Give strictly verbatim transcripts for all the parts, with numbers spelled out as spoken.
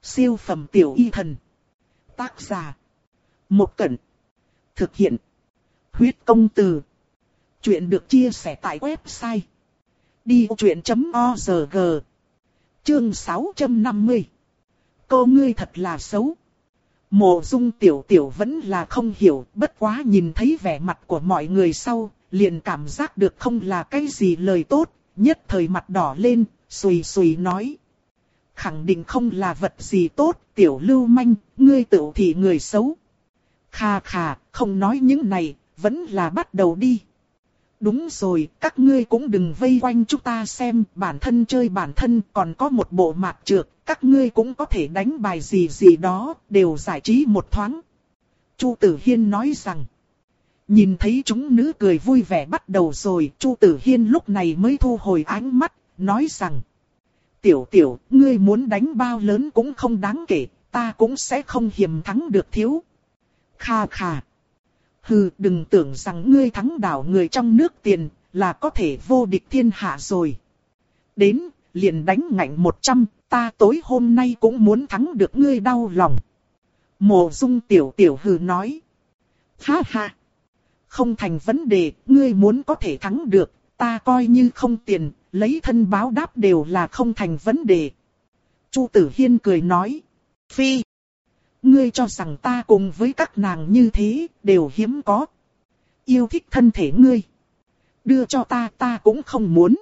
Siêu phẩm tiểu y thần. Tác giả. Một Cẩn. Thực hiện. Huyết công từ. Chuyện được chia sẻ tại website. đi vô chuyện chấm org. Chương sáu trăm năm mươi. Cô ngươi thật là xấu. Mộ Dung tiểu tiểu vẫn là không hiểu, bất quá nhìn thấy vẻ mặt của mọi người sau, liền cảm giác được không là cái gì lời tốt, nhất thời mặt đỏ lên, xùy xùy nói. Khẳng định không là vật gì tốt, tiểu lưu manh, ngươi tự thị người xấu. Khà khà, không nói những này, vẫn là bắt đầu đi. Đúng rồi, các ngươi cũng đừng vây quanh chúng ta xem, bản thân chơi bản thân, còn có một bộ mạc trược, các ngươi cũng có thể đánh bài gì gì đó, đều giải trí một thoáng. Chu Tử Hiên nói rằng, nhìn thấy chúng nữ cười vui vẻ bắt đầu rồi, Chu Tử Hiên lúc này mới thu hồi ánh mắt, nói rằng, tiểu tiểu, ngươi muốn đánh bao lớn cũng không đáng kể, ta cũng sẽ không hiềm thắng được thiếu. Kha kha. Hừ, đừng tưởng rằng ngươi thắng đảo người trong nước tiền, là có thể vô địch thiên hạ rồi. Đến, liền đánh ngạnh một trăm, ta tối hôm nay cũng muốn thắng được ngươi đau lòng. Mộ Dung tiểu tiểu hừ nói. Ha ha. Không thành vấn đề, ngươi muốn có thể thắng được, ta coi như không tiền, lấy thân báo đáp đều là không thành vấn đề. Chu Tử Hiên cười nói. Phi. Ngươi cho rằng ta cùng với các nàng như thế, đều hiếm có. Yêu thích thân thể ngươi. Đưa cho ta ta cũng không muốn.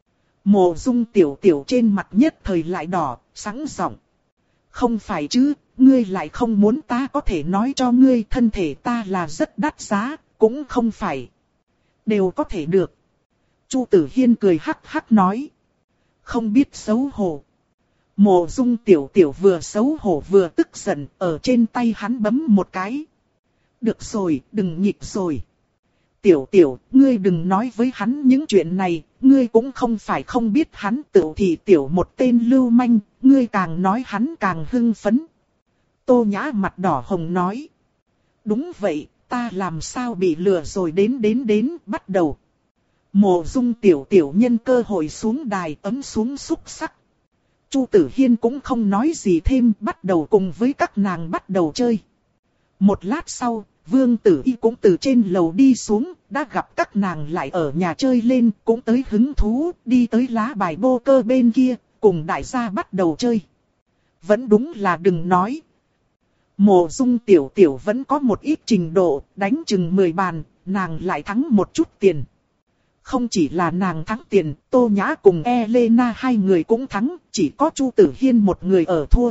Mộ Dung tiểu tiểu trên mặt nhất thời lại đỏ, sẵn giọng. Không phải chứ, ngươi lại không muốn ta có thể nói cho ngươi thân thể ta là rất đắt giá, cũng không phải. Đều có thể được. Chu Tử Hiên cười hắc hắc nói. Không biết xấu hổ. Mộ Dung tiểu tiểu vừa xấu hổ vừa tức giận, ở trên tay hắn bấm một cái. Được rồi, đừng nhịp rồi. Tiểu tiểu, ngươi đừng nói với hắn những chuyện này, ngươi cũng không phải không biết hắn tự thì tiểu một tên lưu manh, ngươi càng nói hắn càng hưng phấn. Tô Nhã mặt đỏ hồng nói. Đúng vậy, ta làm sao bị lừa rồi đến đến đến, bắt đầu. Mộ Dung tiểu tiểu nhân cơ hội xuống đài ấm xuống xúc sắc. Chu Tử Hiên cũng không nói gì thêm, bắt đầu cùng với các nàng bắt đầu chơi. Một lát sau, Vương Tử Y cũng từ trên lầu đi xuống, đã gặp các nàng lại ở nhà chơi lên, cũng tới hứng thú, đi tới lá bài bô cơ bên kia, cùng đại gia bắt đầu chơi. Vẫn đúng là đừng nói. Mộ Dung tiểu tiểu vẫn có một ít trình độ, đánh chừng mười bàn, nàng lại thắng một chút tiền. Không chỉ là nàng thắng tiền, Tô Nhã cùng Elena hai người cũng thắng, chỉ có Chu Tử Hiên một người ở thua.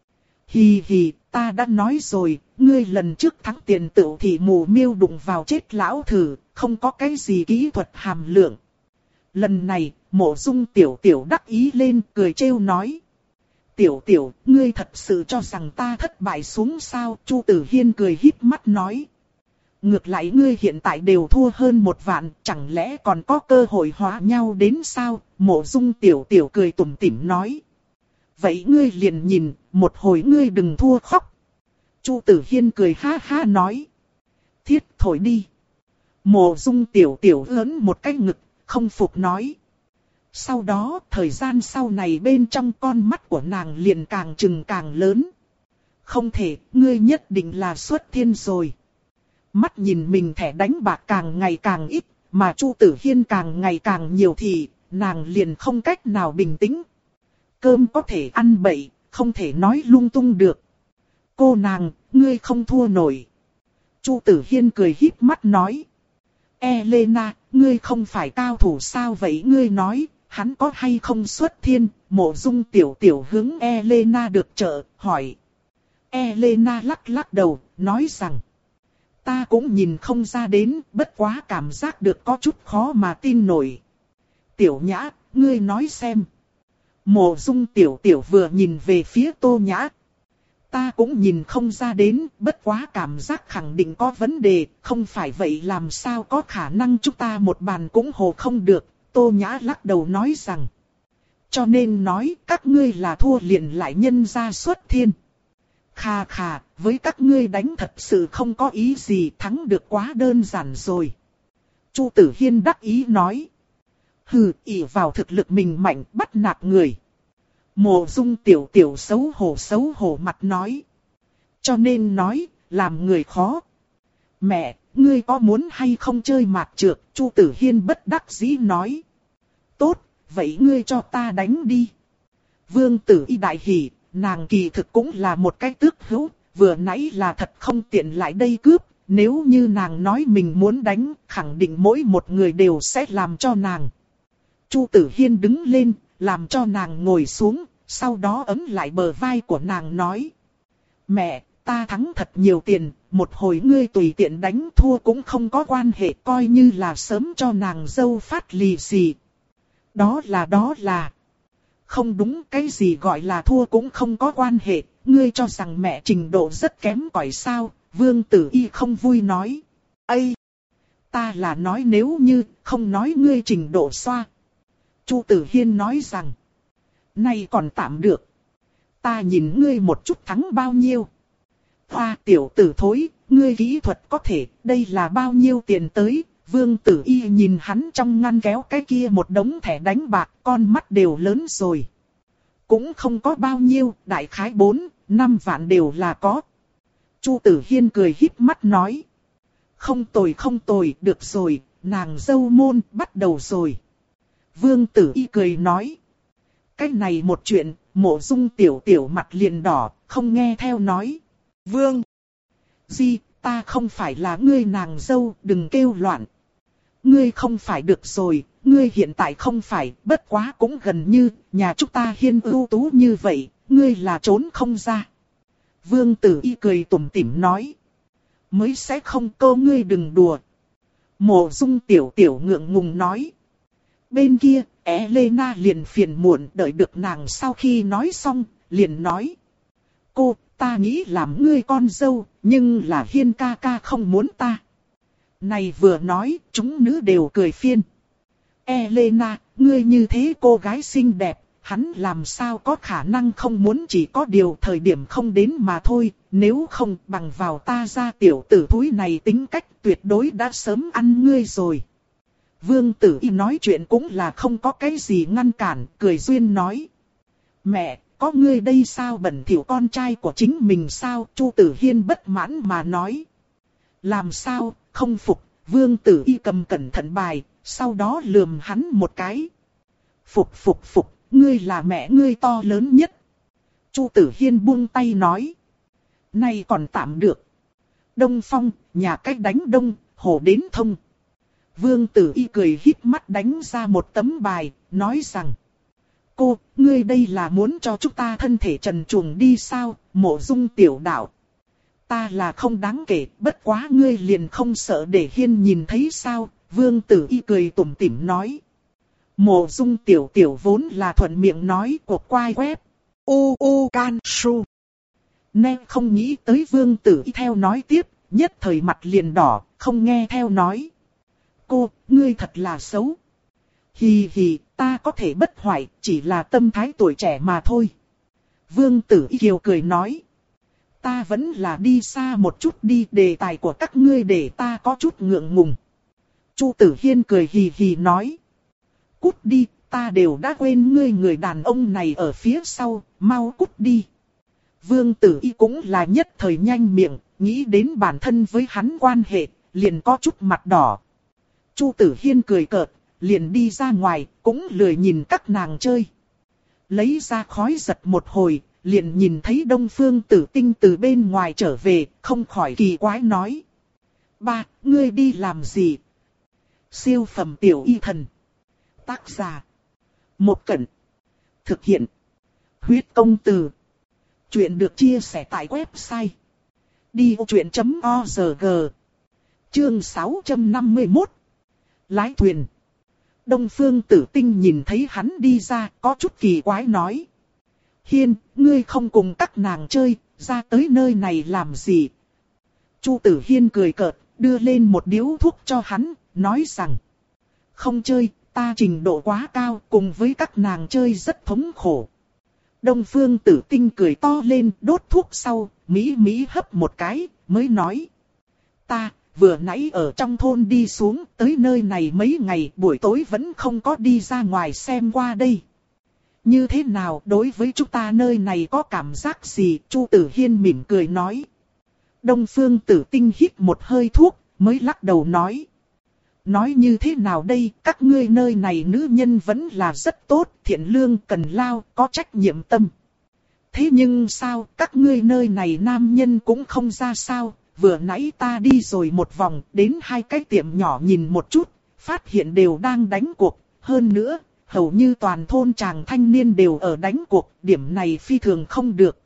Hì hì, ta đã nói rồi, ngươi lần trước thắng tiền tự thì mù miêu đụng vào chết lão thử, không có cái gì kỹ thuật hàm lượng. Lần này, Mộ Dung tiểu tiểu đắc ý lên, cười trêu nói. Tiểu tiểu, ngươi thật sự cho rằng ta thất bại xuống sao? Chu Tử Hiên cười híp mắt nói. Ngược lại ngươi hiện tại đều thua hơn một vạn, chẳng lẽ còn có cơ hội hóa nhau đến sao? Mộ Dung tiểu tiểu cười tủm tỉm nói. Vậy ngươi liền nhìn, một hồi ngươi đừng thua khóc. Chu Tử Hiên cười ha ha nói. Thiết thổi đi. Mộ Dung tiểu tiểu ớn một cái ngực, không phục nói. Sau đó, thời gian sau này bên trong con mắt của nàng liền càng trừng càng lớn. Không thể, ngươi nhất định là xuất thiên rồi. Mắt nhìn mình thẻ đánh bạc càng ngày càng ít, mà Chu Tử Hiên càng ngày càng nhiều thì, nàng liền không cách nào bình tĩnh. Cơm có thể ăn bậy, không thể nói lung tung được. Cô nàng, ngươi không thua nổi. Chu Tử Hiên cười híp mắt nói. Elena, ngươi không phải cao thủ sao vậy ngươi nói, hắn có hay không xuất thiên? Mộ Dung tiểu tiểu hướng Elena được trợ, hỏi. Elena lắc lắc đầu, nói rằng. Ta cũng nhìn không ra đến, bất quá cảm giác được có chút khó mà tin nổi. Tiểu Nhã, ngươi nói xem. Mộ Dung tiểu tiểu vừa nhìn về phía Tô Nhã. Ta cũng nhìn không ra đến, bất quá cảm giác khẳng định có vấn đề, không phải vậy làm sao có khả năng chúng ta một bàn cũng hồ không được. Tô Nhã lắc đầu nói rằng. Cho nên nói các ngươi là thua liền lại nhân ra xuất thiên. Khà khà, với các ngươi đánh thật sự không có ý gì, thắng được quá đơn giản rồi. Chu Tử Hiên đắc ý nói. Hừ, ỷ vào thực lực mình mạnh bắt nạt người. Mộ Dung tiểu tiểu xấu hổ xấu hổ mặt nói. Cho nên nói, làm người khó. Mẹ, ngươi có muốn hay không chơi mạt trược? Chu Tử Hiên bất đắc dĩ nói. Tốt, vậy ngươi cho ta đánh đi. Vương Tử Y đại hỉ, nàng kỳ thực cũng là một cái tước hữu, vừa nãy là thật không tiện lại đây cướp. Nếu như nàng nói mình muốn đánh, khẳng định mỗi một người đều sẽ làm cho nàng. Chu Tử Hiên đứng lên, làm cho nàng ngồi xuống, sau đó ấm lại bờ vai của nàng nói. Mẹ, ta thắng thật nhiều tiền, một hồi ngươi tùy tiện đánh thua cũng không có quan hệ, coi như là sớm cho nàng dâu phát lì xì. Đó là đó là. Không đúng, cái gì gọi là thua cũng không có quan hệ, ngươi cho rằng mẹ trình độ rất kém cỏi sao? Vương Tử Y không vui nói. Ây! Ta là nói nếu như, không nói ngươi trình độ xoa. Chu Tử Hiên nói rằng. Này còn tạm được. Ta nhìn ngươi một chút thắng bao nhiêu. Hoa tiểu tử thối, ngươi kỹ thuật có thể, đây là bao nhiêu tiền tới. Vương Tử Y nhìn hắn trong ngăn kéo cái kia một đống thẻ đánh bạc, con mắt đều lớn rồi. Cũng không có bao nhiêu, đại khái bốn, năm vạn đều là có. Chu Tử Hiên cười híp mắt nói. Không tồi không tồi, được rồi, nàng dâu môn bắt đầu rồi. Vương Tử Y cười nói. Cái này một chuyện, Mộ Dung tiểu tiểu mặt liền đỏ, không nghe theo nói. Vương! Di, ta không phải là ngươi nàng dâu, đừng kêu loạn. Ngươi không phải được rồi, ngươi hiện tại không phải, bất quá cũng gần như, nhà chúng ta Hiên ưu tú như vậy, ngươi là trốn không ra. Vương Tử Y cười tủm tỉm nói. Mới sẽ không, cô ngươi đừng đùa. Mộ Dung tiểu tiểu ngượng ngùng nói. Bên kia, Elena liền phiền muộn đợi được nàng sau khi nói xong, liền nói. Cô, ta nghĩ làm ngươi con dâu, nhưng là Hiên ca ca không muốn ta. Này vừa nói, chúng nữ đều cười phiên. Elena, ngươi như thế cô gái xinh đẹp, hắn làm sao có khả năng không muốn, chỉ có điều thời điểm không đến mà thôi, nếu không bằng vào ta ra tiểu tử thúi này tính cách tuyệt đối đã sớm ăn ngươi rồi. Vương Tử Y nói chuyện cũng là không có cái gì ngăn cản, cười duyên nói. Mẹ, có ngươi đây sao bẩn thỉu con trai của chính mình sao? Chu Tử Hiên bất mãn mà nói. Làm sao, không phục, Vương Tử Y cầm cẩn thận bài, sau đó lườm hắn một cái. Phục phục phục, ngươi là mẹ ngươi to lớn nhất. Chu Tử Hiên buông tay nói. Này còn tạm được. Đông Phong, nhà cách đánh đông, hồ đến thông. Vương Tử Y cười híp mắt đánh ra một tấm bài, nói rằng. Cô, ngươi đây là muốn cho chúng ta thân thể trần truồng đi sao? Mộ Dung tiểu đạo. Ta là không đáng kể, bất quá ngươi liền không sợ để Hiên nhìn thấy sao? Vương Tử Y cười tủm tỉm nói. Mộ Dung tiểu tiểu vốn là thuận miệng nói cuộc quay web. U U Can Su. Nên không nghĩ tới Vương Tử Y theo nói tiếp, nhất thời mặt liền đỏ, không nghe theo nói. Cô, ngươi thật là xấu. Hì hì, ta có thể bất hoại, chỉ là tâm thái tuổi trẻ mà thôi. Vương Tử Y kiều cười nói. Ta vẫn là đi xa một chút đi, đề tài của các ngươi để ta có chút ngượng ngùng. Chu Tử Hiên cười hì hì nói. Cút đi, ta đều đã quên ngươi người đàn ông này ở phía sau, mau cút đi. Vương Tử Y cũng là nhất thời nhanh miệng, nghĩ đến bản thân với hắn quan hệ, liền có chút mặt đỏ. Chu Tử Hiên cười cợt, liền đi ra ngoài, cũng lười nhìn các nàng chơi. Lấy ra khói giật một hồi, liền nhìn thấy Đông Phương Tử Tinh từ bên ngoài trở về, không khỏi kỳ quái nói. Ba, ngươi đi làm gì? Siêu phẩm tiểu y thần. Tác giả. Một Cẩn. Thực hiện. Huyết công từ. Chuyện được chia sẻ tại website. đi ô chuyện chấm org. Chương sáu trăm năm mươi mốt. Lái thuyền. Đông Phương Tử Tinh nhìn thấy hắn đi ra, có chút kỳ quái nói. Hiên, ngươi không cùng các nàng chơi, ra tới nơi này làm gì? Chu Tử Hiên cười cợt, đưa lên một điếu thuốc cho hắn, nói rằng. Không chơi, ta trình độ quá cao, cùng với các nàng chơi rất thống khổ. Đông Phương Tử Tinh cười to lên, đốt thuốc sau, mỹ mỹ hấp một cái, mới nói. Ta, vừa nãy ở trong thôn đi xuống, tới nơi này mấy ngày, buổi tối vẫn không có đi ra ngoài xem qua đây. Như thế nào, đối với chúng ta nơi này có cảm giác gì? Chu Tử Hiên mỉm cười nói. Đông Phương Tử Tinh hít một hơi thuốc, mới lắc đầu nói. Nói như thế nào đây, các ngươi nơi này nữ nhân vẫn là rất tốt, thiện lương, cần lao, có trách nhiệm tâm. Thế nhưng sao, các ngươi nơi này nam nhân cũng không ra sao, vừa nãy ta đi rồi một vòng, đến hai cái tiệm nhỏ nhìn một chút, phát hiện đều đang đánh cuộc, hơn nữa, hầu như toàn thôn chàng thanh niên đều ở đánh cuộc, điểm này phi thường không được.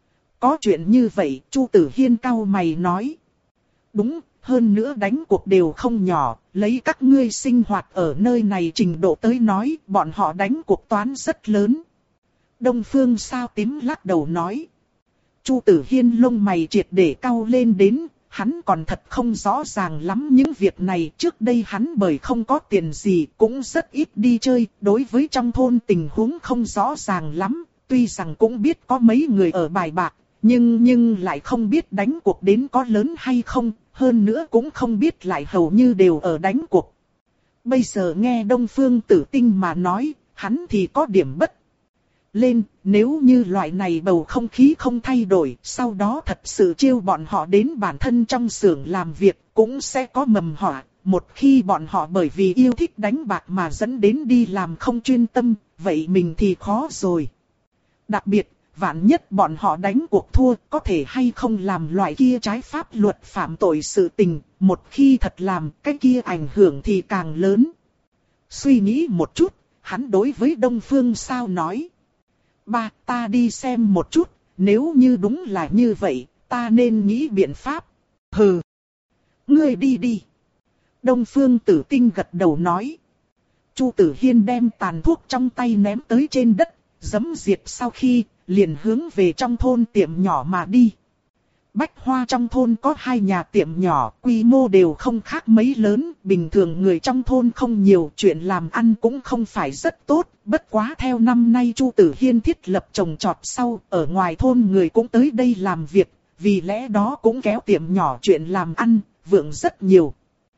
Có chuyện như vậy, Chu Tử Hiên cau mày nói. Đúng, hơn nữa đánh cuộc đều không nhỏ, lấy các ngươi sinh hoạt ở nơi này trình độ tới nói, bọn họ đánh cuộc toán rất lớn. Đông Phương Sao Tím lắc đầu nói. Chu Tử Hiên lông mày triệt để cau lên đến, hắn còn thật không rõ ràng lắm những việc này. Trước đây hắn bởi không có tiền gì cũng rất ít đi chơi, đối với trong thôn tình huống không rõ ràng lắm. Tuy rằng cũng biết có mấy người ở bài bạc, nhưng nhưng lại không biết đánh cuộc đến có lớn hay không, hơn nữa cũng không biết lại hầu như đều ở đánh cuộc. Bây giờ nghe Đông Phương Tử Tinh mà nói, hắn thì có điểm bất lên, nếu như loại này bầu không khí không thay đổi, sau đó thật sự chiêu bọn họ đến bản thân trong xưởng làm việc, cũng sẽ có mầm họa. Một khi bọn họ bởi vì yêu thích đánh bạc mà dẫn đến đi làm không chuyên tâm, vậy mình thì khó rồi. Đặc biệt, vạn nhất bọn họ đánh cuộc thua, có thể hay không làm loại kia trái pháp luật phạm tội sự tình, một khi thật làm, cái kia ảnh hưởng thì càng lớn. Suy nghĩ một chút, hắn đối với Đông Phương Sao nói. Ba, ta đi xem một chút, nếu như đúng là như vậy, ta nên nghĩ biện pháp. Hừ, ngươi đi đi. Đông Phương Tử Tinh gật đầu nói. Chu Tử Hiên đem tàn thuốc trong tay ném tới trên đất, giẫm diệt sau khi, liền hướng về trong thôn tiệm nhỏ mà đi. Bách Hoa trong thôn có hai nhà tiệm nhỏ, quy mô đều không khác mấy lớn, bình thường người trong thôn không nhiều, chuyện làm ăn cũng không phải rất tốt, bất quá theo năm nay Chu Tử Hiên thiết lập trồng trọt sau, ở ngoài thôn người cũng tới đây làm việc, vì lẽ đó cũng kéo tiệm nhỏ chuyện làm ăn, vượng rất nhiều.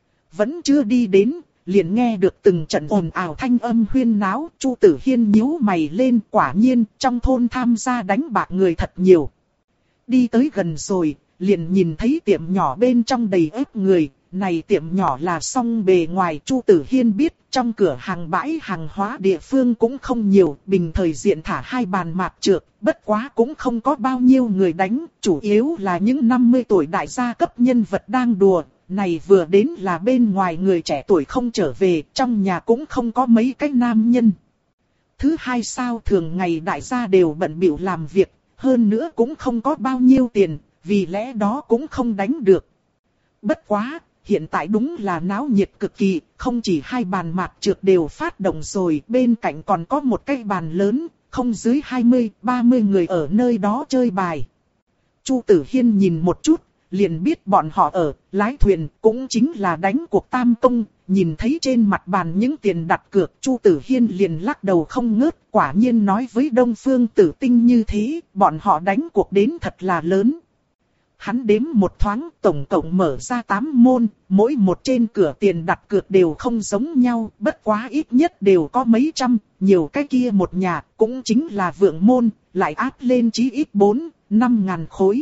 Vẫn chưa đi đến, liền nghe được từng trận ồn ào thanh âm huyên náo, Chu Tử Hiên nhíu mày lên, quả nhiên trong thôn tham gia đánh bạc người thật nhiều. Đi tới gần rồi, liền nhìn thấy tiệm nhỏ bên trong đầy ếp người, này tiệm nhỏ là song bề ngoài. Chu Tử Hiên biết trong cửa hàng bãi hàng hóa địa phương cũng không nhiều, bình thời diện thả hai bàn mạc trược, bất quá cũng không có bao nhiêu người đánh, chủ yếu là những năm mươi tuổi đại gia cấp nhân vật đang đùa. Này vừa đến là bên ngoài người trẻ tuổi không trở về, trong nhà cũng không có mấy cái nam nhân. Thứ hai sao thường ngày đại gia đều bận bịu làm việc, hơn nữa cũng không có bao nhiêu tiền, vì lẽ đó cũng không đánh được. Bất quá, hiện tại đúng là náo nhiệt cực kỳ, không chỉ hai bàn mạc trược đều phát động rồi, bên cạnh còn có một cái bàn lớn, không dưới hai mươi, ba mươi người ở nơi đó chơi bài. Chu Tử Hiên nhìn một chút, liền biết bọn họ ở lái thuyền, cũng chính là đánh cuộc tam công. Nhìn thấy trên mặt bàn những tiền đặt cược, Chu Tử Hiên liền lắc đầu không ngớt, quả nhiên nói với Đông Phương Tử Tinh như thế, bọn họ đánh cuộc đến thật là lớn. Hắn đếm một thoáng, tổng cộng mở ra tám môn, mỗi một trên cửa tiền đặt cược đều không giống nhau, bất quá ít nhất đều có mấy trăm, nhiều cái kia một nhà, cũng chính là vượng môn, lại áp lên chí ít bốn, năm ngàn khối.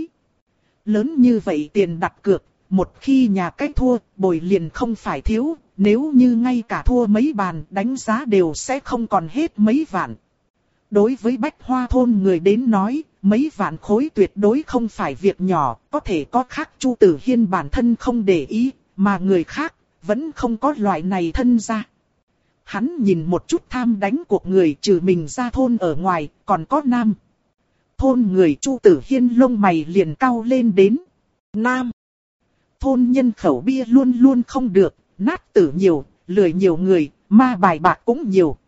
Lớn như vậy tiền đặt cược, một khi nhà cái thua, bồi liền không phải thiếu, nếu như ngay cả thua mấy bàn, đánh giá đều sẽ không còn hết mấy vạn. Đối với Bách Hoa thôn người đến nói, mấy vạn khối tuyệt đối không phải việc nhỏ, có thể có khác Chu Tử Hiên bản thân không để ý, mà người khác vẫn không có loại này thân ra. Hắn nhìn một chút tham đánh cuộc người, trừ mình ra thôn ở ngoài, còn có nam. Thôn người Chu Tử Hiên lông mày liền cau lên đến. Nam. Thôn nhân khẩu bia luôn luôn không được, nát tử nhiều, lười nhiều người, ma bài bạc cũng nhiều.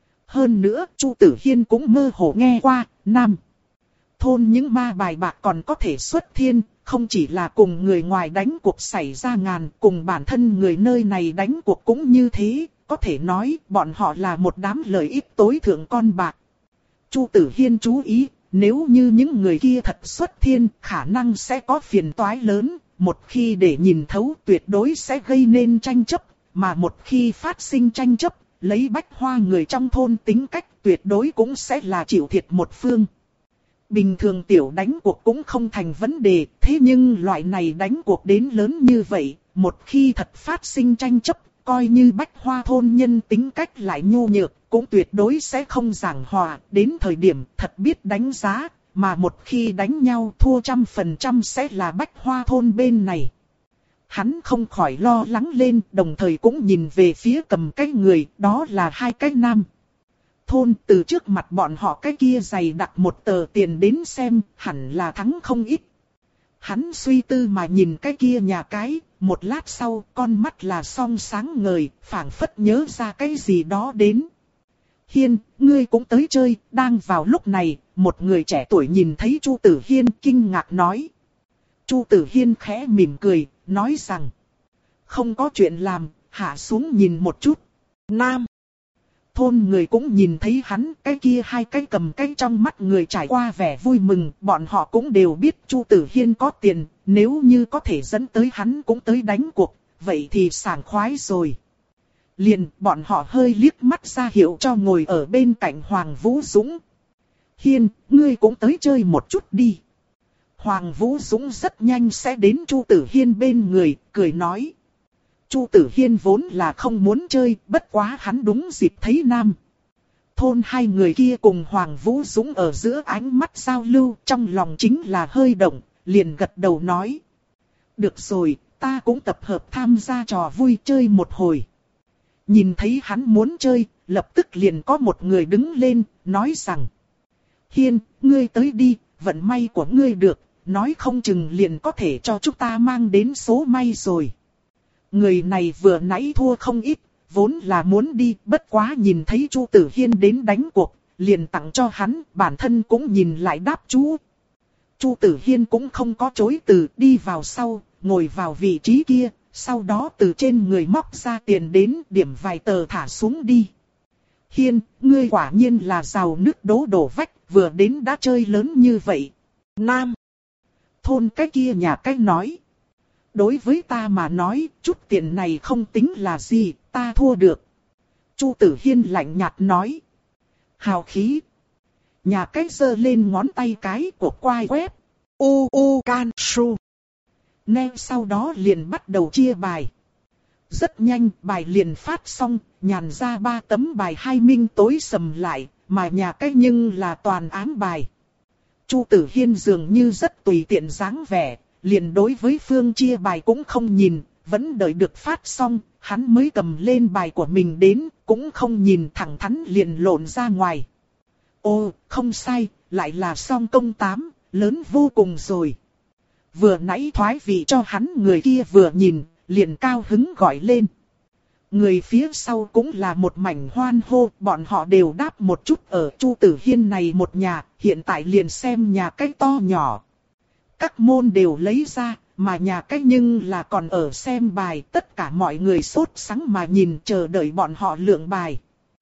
Hơn nữa, Chu Tử Hiên cũng mơ hồ nghe qua, nam. Thôn những ma bài bạc còn có thể xuất thiên, không chỉ là cùng người ngoài đánh cuộc xảy ra ngàn, cùng bản thân người nơi này đánh cuộc cũng như thế, có thể nói bọn họ là một đám lợi ích tối thượng con bạc. Chu Tử Hiên chú ý, nếu như những người kia thật xuất thiên, khả năng sẽ có phiền toái lớn, một khi để nhìn thấu tuyệt đối sẽ gây nên tranh chấp, mà một khi phát sinh tranh chấp, lấy Bách Hoa người trong thôn tính cách tuyệt đối cũng sẽ là chịu thiệt một phương. Bình thường tiểu đánh cuộc cũng không thành vấn đề, thế nhưng loại này đánh cuộc đến lớn như vậy, một khi thật phát sinh tranh chấp, coi như Bách Hoa thôn nhân tính cách lại nhu nhược, cũng tuyệt đối sẽ không giảng hòa, đến thời điểm thật biết đánh giá, mà một khi đánh nhau thua trăm phần trăm sẽ là Bách Hoa thôn bên này. Hắn không khỏi lo lắng lên, đồng thời cũng nhìn về phía cầm cái người, đó là hai cái nam. Thôn từ trước mặt bọn họ cái kia dày đặt một tờ tiền đến xem, hẳn là thắng không ít. Hắn suy tư mà nhìn cái kia nhà cái, một lát sau con mắt là song sáng ngời, phảng phất nhớ ra cái gì đó đến. Hiên, ngươi cũng tới chơi, đang vào lúc này, một người trẻ tuổi nhìn thấy Chu Tử Hiên kinh ngạc nói. Chu Tử Hiên khẽ mỉm cười, nói rằng, không có chuyện làm, hạ xuống nhìn một chút. Nam. Thôn người cũng nhìn thấy hắn, cái kia hai cái cầm cái trong mắt người trải qua vẻ vui mừng, bọn họ cũng đều biết Chu Tử Hiên có tiền, nếu như có thể dẫn tới hắn cũng tới đánh cuộc, vậy thì sảng khoái rồi. Liền, bọn họ hơi liếc mắt ra hiệu cho ngồi ở bên cạnh Hoàng Vũ Dũng. Hiên, ngươi cũng tới chơi một chút đi. Hoàng Vũ Dũng rất nhanh sẽ đến Chu Tử Hiên bên người, cười nói. Chu Tử Hiên vốn là không muốn chơi, bất quá hắn đúng dịp thấy Nam. Thôn hai người kia cùng Hoàng Vũ Dũng ở giữa ánh mắt giao lưu, trong lòng chính là hơi động, liền gật đầu nói. Được rồi, ta cũng tập hợp tham gia trò vui chơi một hồi. Nhìn thấy hắn muốn chơi, lập tức liền có một người đứng lên, nói rằng. Hiên, ngươi tới đi, vận may của ngươi được, nói không chừng liền có thể cho chúng ta mang đến số may rồi. Người này vừa nãy thua không ít, vốn là muốn đi, bất quá nhìn thấy Chu Tử Hiên đến đánh cuộc, liền tặng cho hắn, bản thân cũng nhìn lại đáp chú. Chu Tử Hiên cũng không có chối từ, đi vào sau, ngồi vào vị trí kia, sau đó từ trên người móc ra tiền đến, điểm vài tờ thả xuống đi. Hiên, ngươi quả nhiên là giàu nước đố đổ vách, vừa đến đã chơi lớn như vậy. Nam. Thôn cái kia nhà cái nói. Đối với ta mà nói, chút tiền này không tính là gì, ta thua được. Chu Tử Hiên lạnh nhạt nói. Hào khí. Nhà cái giơ lên ngón tay cái của quai web. U U Can Su. Nên sau đó liền bắt đầu chia bài. Rất nhanh, bài liền phát xong, nhàn ra ba tấm bài hai minh tối sầm lại, mà nhà cái nhưng là toàn ám bài. Chu Tử Hiên dường như rất tùy tiện dáng vẻ, liền đối với phương chia bài cũng không nhìn, vẫn đợi được phát xong, hắn mới cầm lên bài của mình đến, cũng không nhìn thẳng thắn liền lộn ra ngoài. Ô, không sai, lại là song công tám, lớn vô cùng rồi. Vừa nãy thoái vị cho hắn người kia vừa nhìn, liền cao hứng gọi lên. Người phía sau cũng là một mảnh hoan hô, bọn họ đều đáp một chút ở Chu Tử Hiên này một nhà, hiện tại liền xem nhà cái to nhỏ. Các môn đều lấy ra, mà nhà cái nhưng là còn ở xem bài, tất cả mọi người sốt sắng mà nhìn chờ đợi bọn họ lượng bài.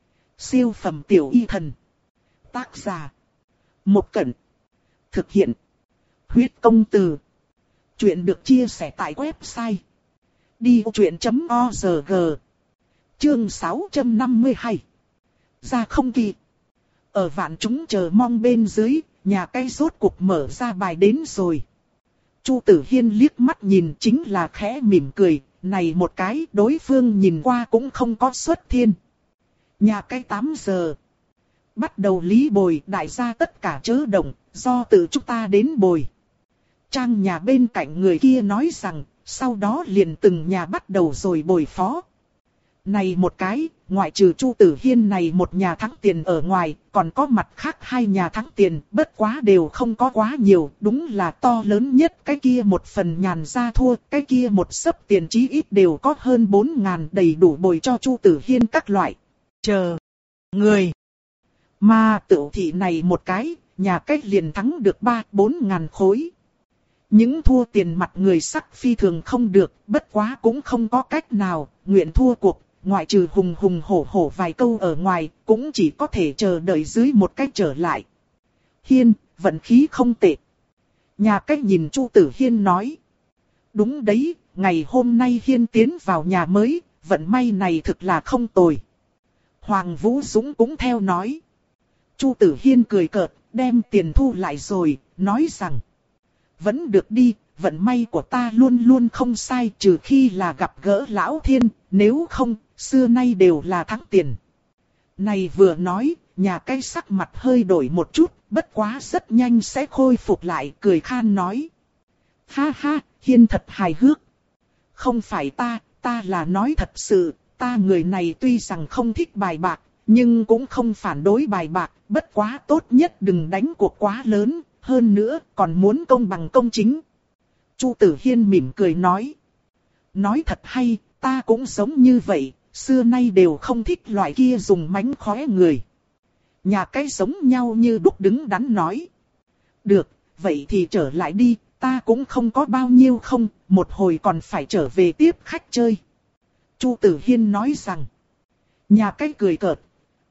Siêu phẩm tiểu y thần. Tác giả. Một Cẩn. Thực hiện. Huyết công từ. Chuyện được chia sẻ tại website. đi ô chuyện chấm o rờ giê. Chương sáu trăm năm mươi hai. Ra không kỳ. Ở vạn chúng chờ mong bên dưới, nhà cái rốt cuộc mở ra bài đến rồi. Chu Tử Hiên liếc mắt nhìn chính là khẽ mỉm cười, này một cái đối phương nhìn qua cũng không có xuất thiên. Nhà cái tám giờ. Bắt đầu lý bồi, đại gia tất cả chớ động, do tự chúng ta đến bồi. Trang nhà bên cạnh người kia nói rằng, sau đó liền từng nhà bắt đầu rồi bồi phó. Này một cái, ngoại trừ Chu Tử Hiên này một nhà thắng tiền ở ngoài, còn có mặt khác hai nhà thắng tiền, bất quá đều không có quá nhiều, đúng là to lớn nhất cái kia một phần nhàn ra thua, cái kia một xấp tiền chí ít đều có hơn bốn ngàn đầy đủ bồi cho Chu Tử Hiên các loại. Chờ. Người. Mà tự thị này một cái, nhà cách liền thắng được ba bốn ngàn khối. Những thua tiền mặt người sắc phi thường không được, bất quá cũng không có cách nào, nguyện thua cuộc. Ngoại trừ hùng hùng hổ hổ vài câu ở ngoài, cũng chỉ có thể chờ đợi dưới một cách trở lại. Hiên, vận khí không tệ. Nhà cách nhìn Chu Tử Hiên nói. Đúng đấy, ngày hôm nay Hiên tiến vào nhà mới, vận may này thực là không tồi. Hoàng Vũ Dũng cũng theo nói. Chu Tử Hiên cười cợt, đem tiền thu lại rồi, nói rằng. Vẫn được đi, vận may của ta luôn luôn không sai trừ khi là gặp gỡ Lão Thiên, nếu không, xưa nay đều là thắng tiền. Này vừa nói, nhà cái sắc mặt hơi đổi một chút, bất quá rất nhanh sẽ khôi phục lại, cười khan nói. Ha ha, Hiên thật hài hước. Không phải ta, ta là nói thật sự, ta người này tuy rằng không thích bài bạc, nhưng cũng không phản đối bài bạc, bất quá tốt nhất đừng đánh cuộc quá lớn, hơn nữa còn muốn công bằng công chính. Chu Tử Hiên mỉm cười nói. Nói thật hay, ta cũng giống như vậy, xưa nay đều không thích loại kia dùng mánh khóe người. Nhà cái giống nhau như đúc đứng đắn nói. Được, vậy thì trở lại đi, ta cũng không có bao nhiêu không, một hồi còn phải trở về tiếp khách chơi. Chu Tử Hiên nói rằng. Nhà cái cười cợt.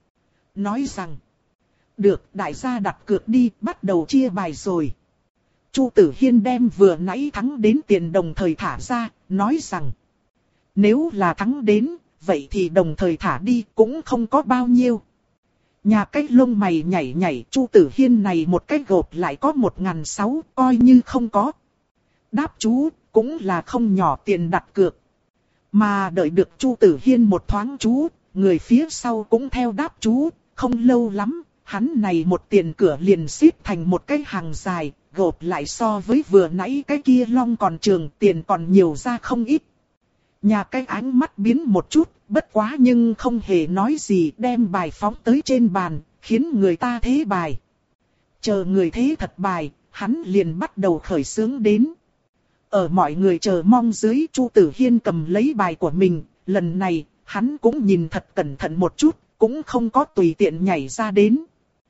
Nói rằng. Được, đại gia đặt cược đi, bắt đầu chia bài rồi. Chu Tử Hiên đem vừa nãy thắng đến tiền đồng thời thả ra, nói rằng. Nếu là thắng đến, vậy thì đồng thời thả đi cũng không có bao nhiêu. Nhà cái lông mày nhảy nhảy, Chu Tử Hiên này một cái gộp lại có một ngàn sáu, coi như không có. Đáp chú, cũng là không nhỏ tiền đặt cược. Mà đợi được Chu Tử Hiên một thoáng chú, người phía sau cũng theo đáp chú, không lâu lắm, hắn này một tiền cửa liền xếp thành một cái hàng dài, gộp lại so với vừa nãy cái kia long còn trường tiền còn nhiều ra không ít. Nhà cái ánh mắt biến một chút, bất quá nhưng không hề nói gì, đem bài phóng tới trên bàn, khiến người ta thế bài. Chờ người thế thật bài, hắn liền bắt đầu khởi xướng đến. Ở mọi người chờ mong dưới, Chu Tử Hiên cầm lấy bài của mình, lần này, hắn cũng nhìn thật cẩn thận một chút, cũng không có tùy tiện nhảy ra đến.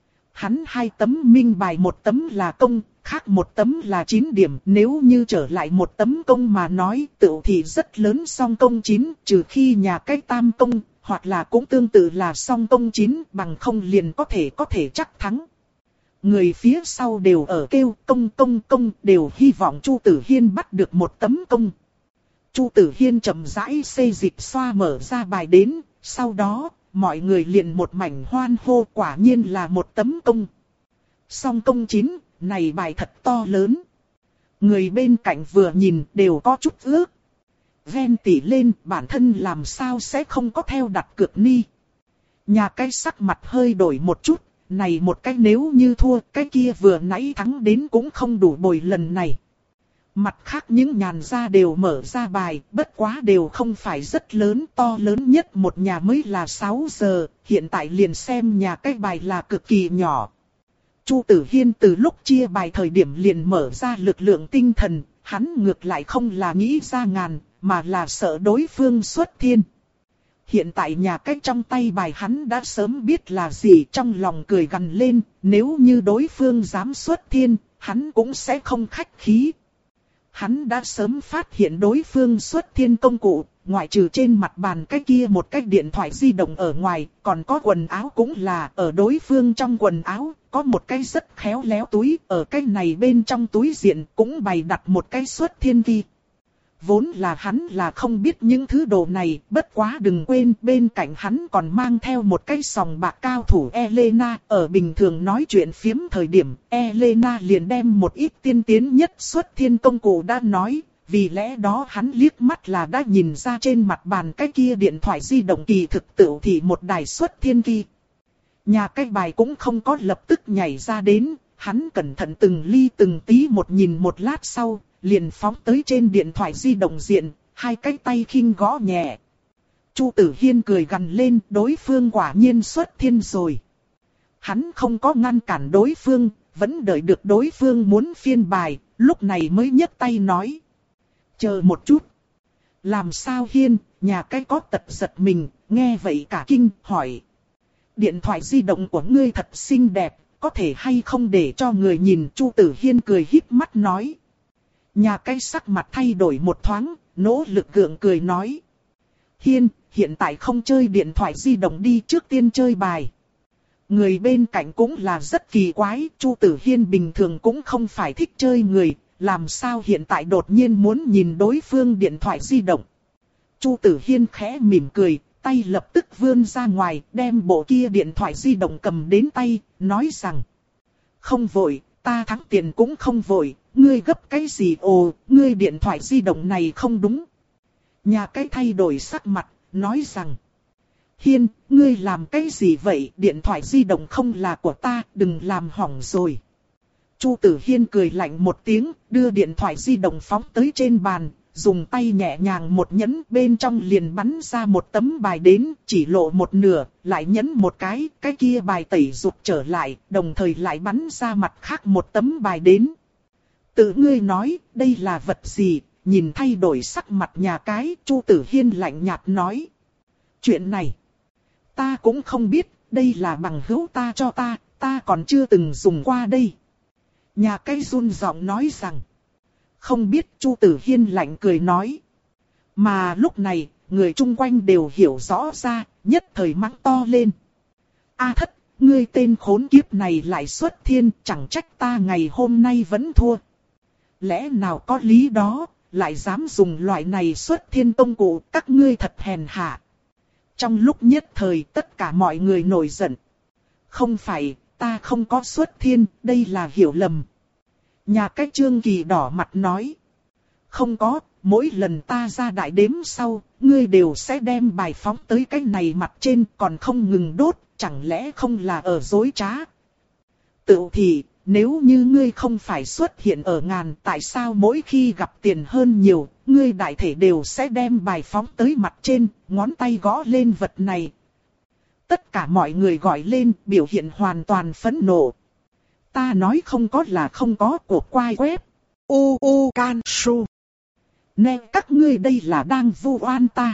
Hắn hai tấm minh bài, một tấm là công, khác một tấm là chín điểm, nếu như trở lại một tấm công mà nói, tự thì rất lớn song công chín, trừ khi nhà cái tam công, hoặc là cũng tương tự là song công chín, bằng không liền có thể có thể chắc thắng. Người phía sau đều ở kêu công công công, đều hy vọng Chu Tử Hiên bắt được một tấm công. Chu Tử Hiên chậm rãi xê dịch xoa mở ra bài đến, sau đó, mọi người liền một mảnh hoan hô, quả nhiên là một tấm công. Song công chín, này bài thật to lớn. Người bên cạnh vừa nhìn đều có chút ước. Ven tỉ lên, bản thân làm sao sẽ không có theo đặt cược ni. Nhà cái sắc mặt hơi đổi một chút, này một cái nếu như thua, cái kia vừa nãy thắng đến cũng không đủ bồi lần này. Mặt khác những nhàn gia đều mở ra bài, bất quá đều không phải rất lớn, to lớn nhất một nhà mới là sáu giờ, hiện tại liền xem nhà cái bài là cực kỳ nhỏ. Chu Tử Hiên từ lúc chia bài thời điểm liền mở ra lực lượng tinh thần, hắn ngược lại không là nghĩ ra ngàn, mà là sợ đối phương xuất thiên. Hiện tại nhà cái trong tay bài hắn đã sớm biết là gì, trong lòng cười gằn lên, nếu như đối phương dám xuất thiên, hắn cũng sẽ không khách khí. Hắn đã sớm phát hiện đối phương xuất thiên công cụ, ngoại trừ trên mặt bàn cái kia một cái điện thoại di động ở ngoài, còn có quần áo cũng là ở đối phương trong quần áo, có một cái rất khéo léo túi, ở cái này bên trong túi diện cũng bày đặt một cái xuất thiên ghi. Vốn là hắn là không biết những thứ đồ này, bất quá đừng quên bên cạnh hắn còn mang theo một cái sòng bạc cao thủ Elena. Ở bình thường nói chuyện phiếm thời điểm, Elena liền đem một ít tiên tiến nhất xuất thiên công cụ đã nói, vì lẽ đó hắn liếc mắt là đã nhìn ra trên mặt bàn cái kia điện thoại di động kỳ thực tự thì một đài xuất thiên kỳ. Nhà cái bài cũng không có lập tức nhảy ra đến, hắn cẩn thận từng ly từng tí một nhìn một lát sau, liền phóng tới trên điện thoại di động diện, hai cái tay khinh gõ nhẹ. Chu Tử Hiên cười gằn lên, đối phương quả nhiên xuất thiên rồi. Hắn không có ngăn cản đối phương, vẫn đợi được đối phương muốn phiên bài, lúc này mới nhấc tay nói. Chờ một chút. Làm sao Hiên, nhà cái có tật giật mình, nghe vậy cả kinh, hỏi. Điện thoại di động của ngươi thật xinh đẹp, có thể hay không để cho người nhìn? Chu Tử Hiên cười híp mắt nói. Nhà cái sắc mặt thay đổi một thoáng, nỗ lực gượng cười nói. Hiên, hiện tại không chơi điện thoại di động đi, trước tiên chơi bài. Người bên cạnh cũng là rất kỳ quái, Chu Tử Hiên bình thường cũng không phải thích chơi người, làm sao hiện tại đột nhiên muốn nhìn đối phương điện thoại di động. Chu Tử Hiên khẽ mỉm cười, tay lập tức vươn ra ngoài, đem bộ kia điện thoại di động cầm đến tay, nói rằng. Không vội, ta thắng tiền cũng không vội, ngươi gấp cái gì ồ, ngươi điện thoại di động này không đúng. Nhà cái thay đổi sắc mặt, nói rằng. Hiên, ngươi làm cái gì vậy, điện thoại di động không là của ta, đừng làm hỏng rồi. Chu Tử Hiên cười lạnh một tiếng, đưa điện thoại di động phóng tới trên bàn, dùng tay nhẹ nhàng một nhấn, bên trong liền bắn ra một tấm bài đến, chỉ lộ một nửa, lại nhấn một cái, cái kia bài tẩy rụt trở lại, đồng thời lại bắn ra mặt khác một tấm bài đến. Tự ngươi nói, đây là vật gì, nhìn thay đổi sắc mặt nhà cái, Chu Tử Hiên lạnh nhạt nói. Chuyện này, ta cũng không biết, đây là bằng hữu ta cho ta, ta còn chưa từng dùng qua đây. Nhà cái run giọng nói rằng. Không biết, Chu Tử Hiên lạnh cười nói. Mà lúc này, người chung quanh đều hiểu rõ ra, nhất thời mắng to lên. A Thất, ngươi tên khốn kiếp này lại xuất thiên, chẳng trách ta ngày hôm nay vẫn thua. Lẽ nào có lý đó, lại dám dùng loại này xuất thiên công cụ, các ngươi thật hèn hạ. Trong lúc nhất thời tất cả mọi người nổi giận. Không phải, ta không có xuất thiên, đây là hiểu lầm. Nhà cái Trương Kỳ đỏ mặt nói. Không có, mỗi lần ta ra đại đếm sau, ngươi đều sẽ đem bài phóng tới cái này mặt trên còn không ngừng đốt, chẳng lẽ không là ở dối trá. Tự thì, nếu như ngươi không phải xuất hiện ở ngàn, tại sao mỗi khi gặp tiền hơn nhiều, ngươi đại thể đều sẽ đem bài phóng tới mặt trên, ngón tay gõ lên vật này. Tất cả mọi người gọi lên, biểu hiện hoàn toàn phẫn nộ. Ta nói không có là không có, của quai web. U U Can Su. Nè các ngươi đây là đang vu oan ta.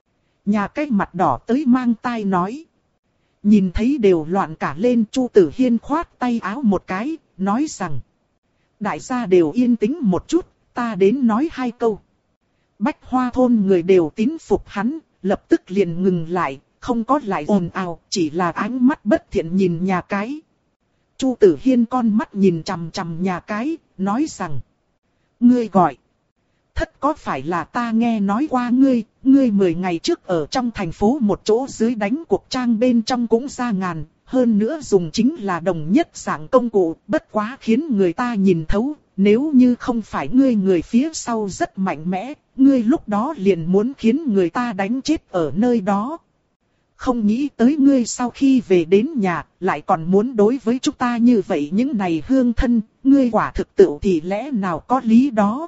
Nhà cái mặt đỏ tới mang tai nói. Nhìn thấy đều loạn cả lên, Chu Tử Hiên khoát tay áo một cái, nói rằng. Đại gia đều yên tĩnh một chút, ta đến nói hai câu. Bách Hoa thôn người đều tín phục hắn, lập tức liền ngừng lại, không có lại ồn ào, chỉ là ánh mắt bất thiện nhìn nhà cái. Chu Tử Hiên con mắt nhìn chằm chằm nhà cái, nói rằng. Ngươi gọi. Thất có phải là ta nghe nói qua ngươi, ngươi mười ngày trước ở trong thành phố một chỗ dưới đánh cuộc trang bên trong cũng ra ngàn, hơn nữa dùng chính là đồng nhất dạng công cụ, bất quá khiến người ta nhìn thấu, nếu như không phải ngươi người phía sau rất mạnh mẽ, ngươi lúc đó liền muốn khiến người ta đánh chết ở nơi đó. Không nghĩ tới ngươi sau khi về đến nhà, lại còn muốn đối với chúng ta như vậy những này hương thân, ngươi quả thực tự thì lẽ nào có lý đó.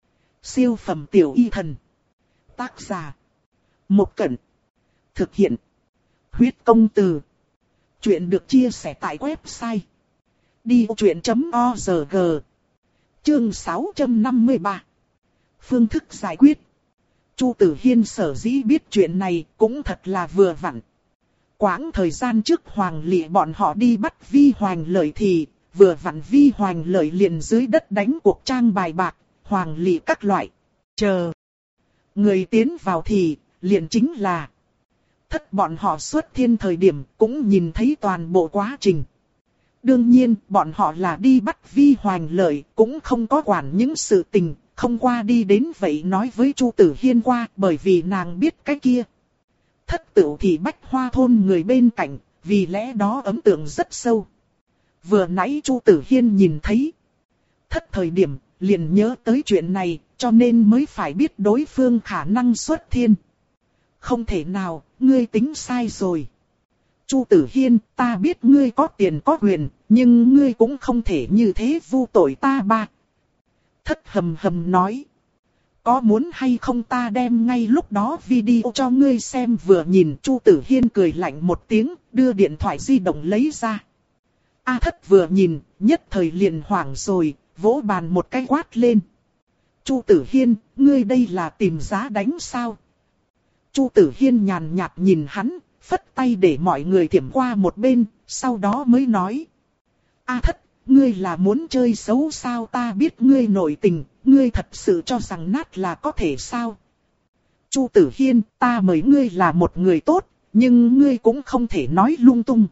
Siêu phẩm tiểu y thần. Tác giả. Một Cẩn. Thực hiện. Huyết công từ. Chuyện được chia sẻ tại website. đi truyện chấm org. Chương sáu trăm năm mươi ba. Phương thức giải quyết. Chu Tử Hiên sở dĩ biết chuyện này cũng thật là vừa vặn. Quãng thời gian trước Hoàng Lệ bọn họ đi bắt Vi Hoành Lợi thì, vừa vặn Vi Hoành Lợi liền dưới đất đánh cuộc trang bài bạc, Hoàng Lệ các loại. Chờ. Người tiến vào thì, liền chính là. Thất bọn họ xuất thiên thời điểm cũng nhìn thấy toàn bộ quá trình. Đương nhiên, bọn họ là đi bắt Vi Hoành Lợi, cũng không có quản những sự tình. Không qua đi đến vậy nói với Chu Tử Hiên qua, bởi vì nàng biết cái kia. Thất tửu thì Bách Hoa thôn người bên cạnh, vì lẽ đó ấn tượng rất sâu. Vừa nãy Chu Tử Hiên nhìn thấy. Thất thời điểm, liền nhớ tới chuyện này, cho nên mới phải biết đối phương khả năng xuất thiên. Không thể nào, ngươi tính sai rồi. Chu Tử Hiên, ta biết ngươi có tiền có quyền, nhưng ngươi cũng không thể như thế vu tội ta ba. Thất hầm hầm nói. Có muốn hay không ta đem ngay lúc đó video cho ngươi xem vừa nhìn. Chu Tử Hiên cười lạnh một tiếng, đưa điện thoại di động lấy ra. A Thất vừa nhìn, nhất thời liền hoảng rồi, vỗ bàn một cái quát lên. Chu Tử Hiên, ngươi đây là tìm giá đánh sao? Chu Tử Hiên nhàn nhạt nhìn hắn, phất tay để mọi người thiểm qua một bên, sau đó mới nói. A Thất, ngươi là muốn chơi xấu sao? Ta biết ngươi nội tình, ngươi thật sự cho rằng nát là có thể sao? Chu Tử Hiên, ta mời ngươi là một người tốt, nhưng ngươi cũng không thể nói lung tung.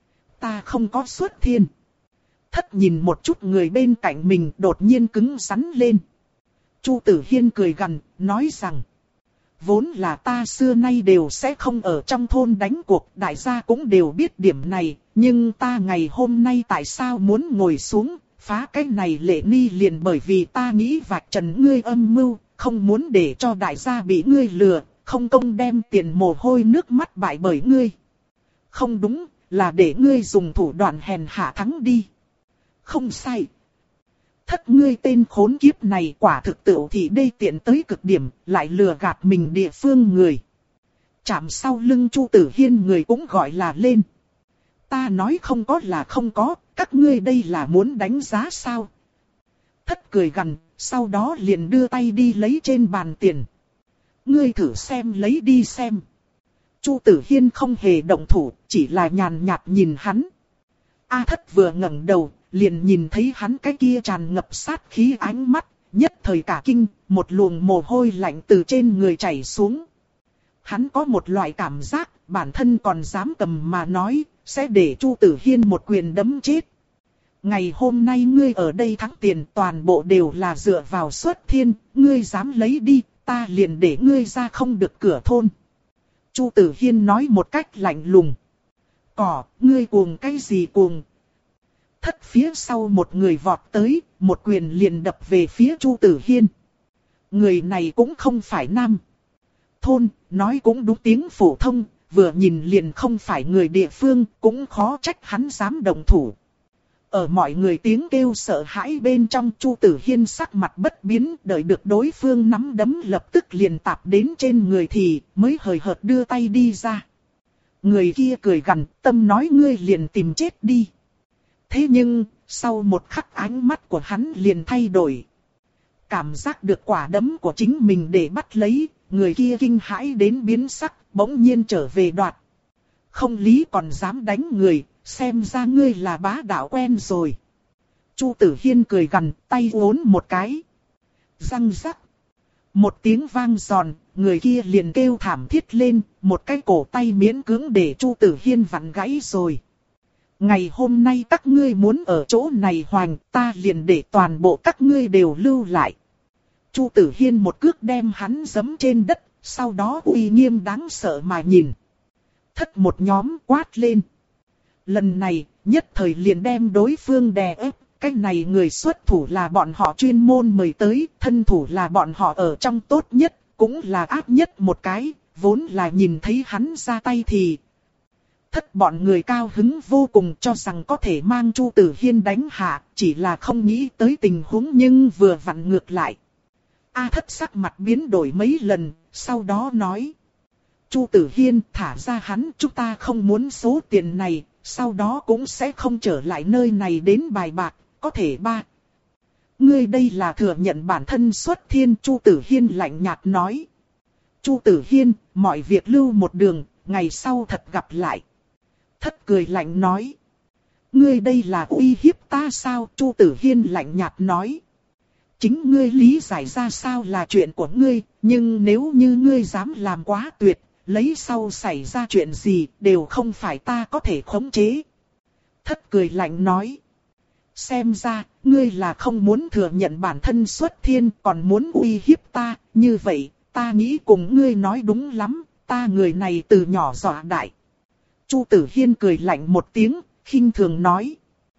Ta không có xuất thiên. Thất nhìn một chút người bên cạnh mình đột nhiên cứng rắn lên. Chu Tử Hiên cười gằn, nói rằng. vốn là ta xưa nay đều sẽ không ở trong thôn đánh cuộc, đại gia cũng đều biết điểm này, nhưng ta ngày hôm nay tại sao muốn ngồi xuống, phá cái này lệ ni liền bởi vì ta nghĩ vạch trần ngươi âm mưu, không muốn để cho đại gia bị ngươi lừa, không công đem tiền mồ hôi nước mắt bại bởi ngươi. Không đúng, là để ngươi dùng thủ đoạn hèn hạ thắng đi. Không sai. Thất ngươi tên khốn kiếp này quả thực tựu thì đê tiện tới cực điểm, lại lừa gạt mình địa phương người. Chạm sau lưng Chu Tử Hiên người cũng gọi là lên. Ta nói không có là không có, các ngươi đây là muốn đánh giá sao? Thất cười gằn, sau đó liền đưa tay đi lấy trên bàn tiền. Ngươi thử xem lấy đi xem. Chu Tử Hiên không hề động thủ, chỉ là nhàn nhạt nhìn hắn. A Thất vừa ngẩng đầu, liền nhìn thấy hắn cái kia tràn ngập sát khí ánh mắt, nhất thời cả kinh, một luồng mồ hôi lạnh từ trên người chảy xuống. Hắn có một loại cảm giác, bản thân còn dám cầm mà nói, sẽ để Chu Tử Hiên một quyền đấm chết. Ngày hôm nay ngươi ở đây thắng tiền toàn bộ đều là dựa vào Xuất Thiên, ngươi dám lấy đi, ta liền để ngươi ra không được cửa thôn. Chu Tử Hiên nói một cách lạnh lùng. Cỏ, ngươi cuồng cái gì cuồng? Thất phía sau một người vọt tới, một quyền liền đập về phía Chu Tử Hiên. Người này cũng không phải nam thôn, nói cũng đúng tiếng phổ thông, vừa nhìn liền không phải người địa phương, cũng khó trách hắn dám động thủ. Ở mọi người tiếng kêu sợ hãi bên trong, Chu Tử Hiên sắc mặt bất biến, đợi được đối phương nắm đấm lập tức liền tạp đến trên người thì mới hời hợt đưa tay đi ra. Người kia cười gằn, tâm nói ngươi liền tìm chết đi. Thế nhưng, sau một khắc ánh mắt của hắn liền thay đổi. Cảm giác được quả đấm của chính mình để bắt lấy, người kia kinh hãi đến biến sắc, bỗng nhiên trở về đoạt. Không lý còn dám đánh người, xem ra ngươi là bá đạo quen rồi. Chu Tử Hiên cười gằn, tay uốn một cái. Răng rắc. Một tiếng vang giòn, người kia liền kêu thảm thiết lên, một cái cổ tay miễn cưỡng để Chu Tử Hiên vặn gãy rồi. Ngày hôm nay các ngươi muốn ở chỗ này hoành, ta liền để toàn bộ các ngươi đều lưu lại. Chu Tử Hiên một cước đem hắn giẫm trên đất, sau đó uy nghiêm đáng sợ mà nhìn. Thất một nhóm quát lên. Lần này, nhất thời liền đem đối phương đè ép, cái này người xuất thủ là bọn họ chuyên môn mời tới, thân thủ là bọn họ ở trong tốt nhất, cũng là ác nhất một cái, vốn là nhìn thấy hắn ra tay thì... Thất bọn người cao hứng vô cùng cho rằng có thể mang Chu Tử Hiên đánh hạ, chỉ là không nghĩ tới tình huống nhưng vừa vặn ngược lại. A Thất sắc mặt biến đổi mấy lần, sau đó nói. Chu Tử Hiên thả ra hắn, chúng ta không muốn số tiền này, sau đó cũng sẽ không trở lại nơi này đến bài bạc, có thể ba. Ngươi đây là thừa nhận bản thân Xuất Thiên. Chu Tử Hiên lạnh nhạt nói. Chu Tử Hiên, mọi việc lưu một đường, ngày sau thật gặp lại. Thất cười lạnh nói. Ngươi đây là uy hiếp ta sao? Chu Tử Hiên lạnh nhạt nói. Chính ngươi lý giải ra sao là chuyện của ngươi, nhưng nếu như ngươi dám làm quá tuyệt, lấy sau xảy ra chuyện gì đều không phải ta có thể khống chế. Thất cười lạnh nói. Xem ra, ngươi là không muốn thừa nhận bản thân Xuất Thiên còn muốn uy hiếp ta, như vậy, ta nghĩ cùng ngươi nói đúng lắm, ta người này từ nhỏ dọa đại. Chu Tử Hiên cười lạnh một tiếng, khinh thường nói.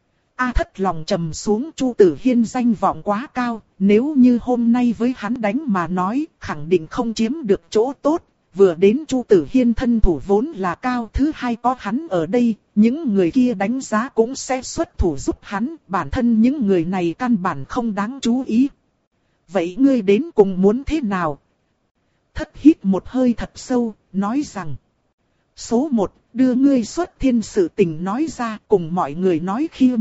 A Thất lòng trầm xuống, Chu Tử Hiên danh vọng quá cao, nếu như hôm nay với hắn đánh mà nói, khẳng định không chiếm được chỗ tốt. Vừa đến Chu Tử Hiên thân thủ vốn là cao, thứ hai có hắn ở đây, những người kia đánh giá cũng sẽ xuất thủ giúp hắn, bản thân những người này căn bản không đáng chú ý. Vậy ngươi đến cùng muốn thế nào? Thất hít một hơi thật sâu, nói rằng. Số một, đưa ngươi Xuất Thiên sự tình nói ra cùng mọi người nói khiêm.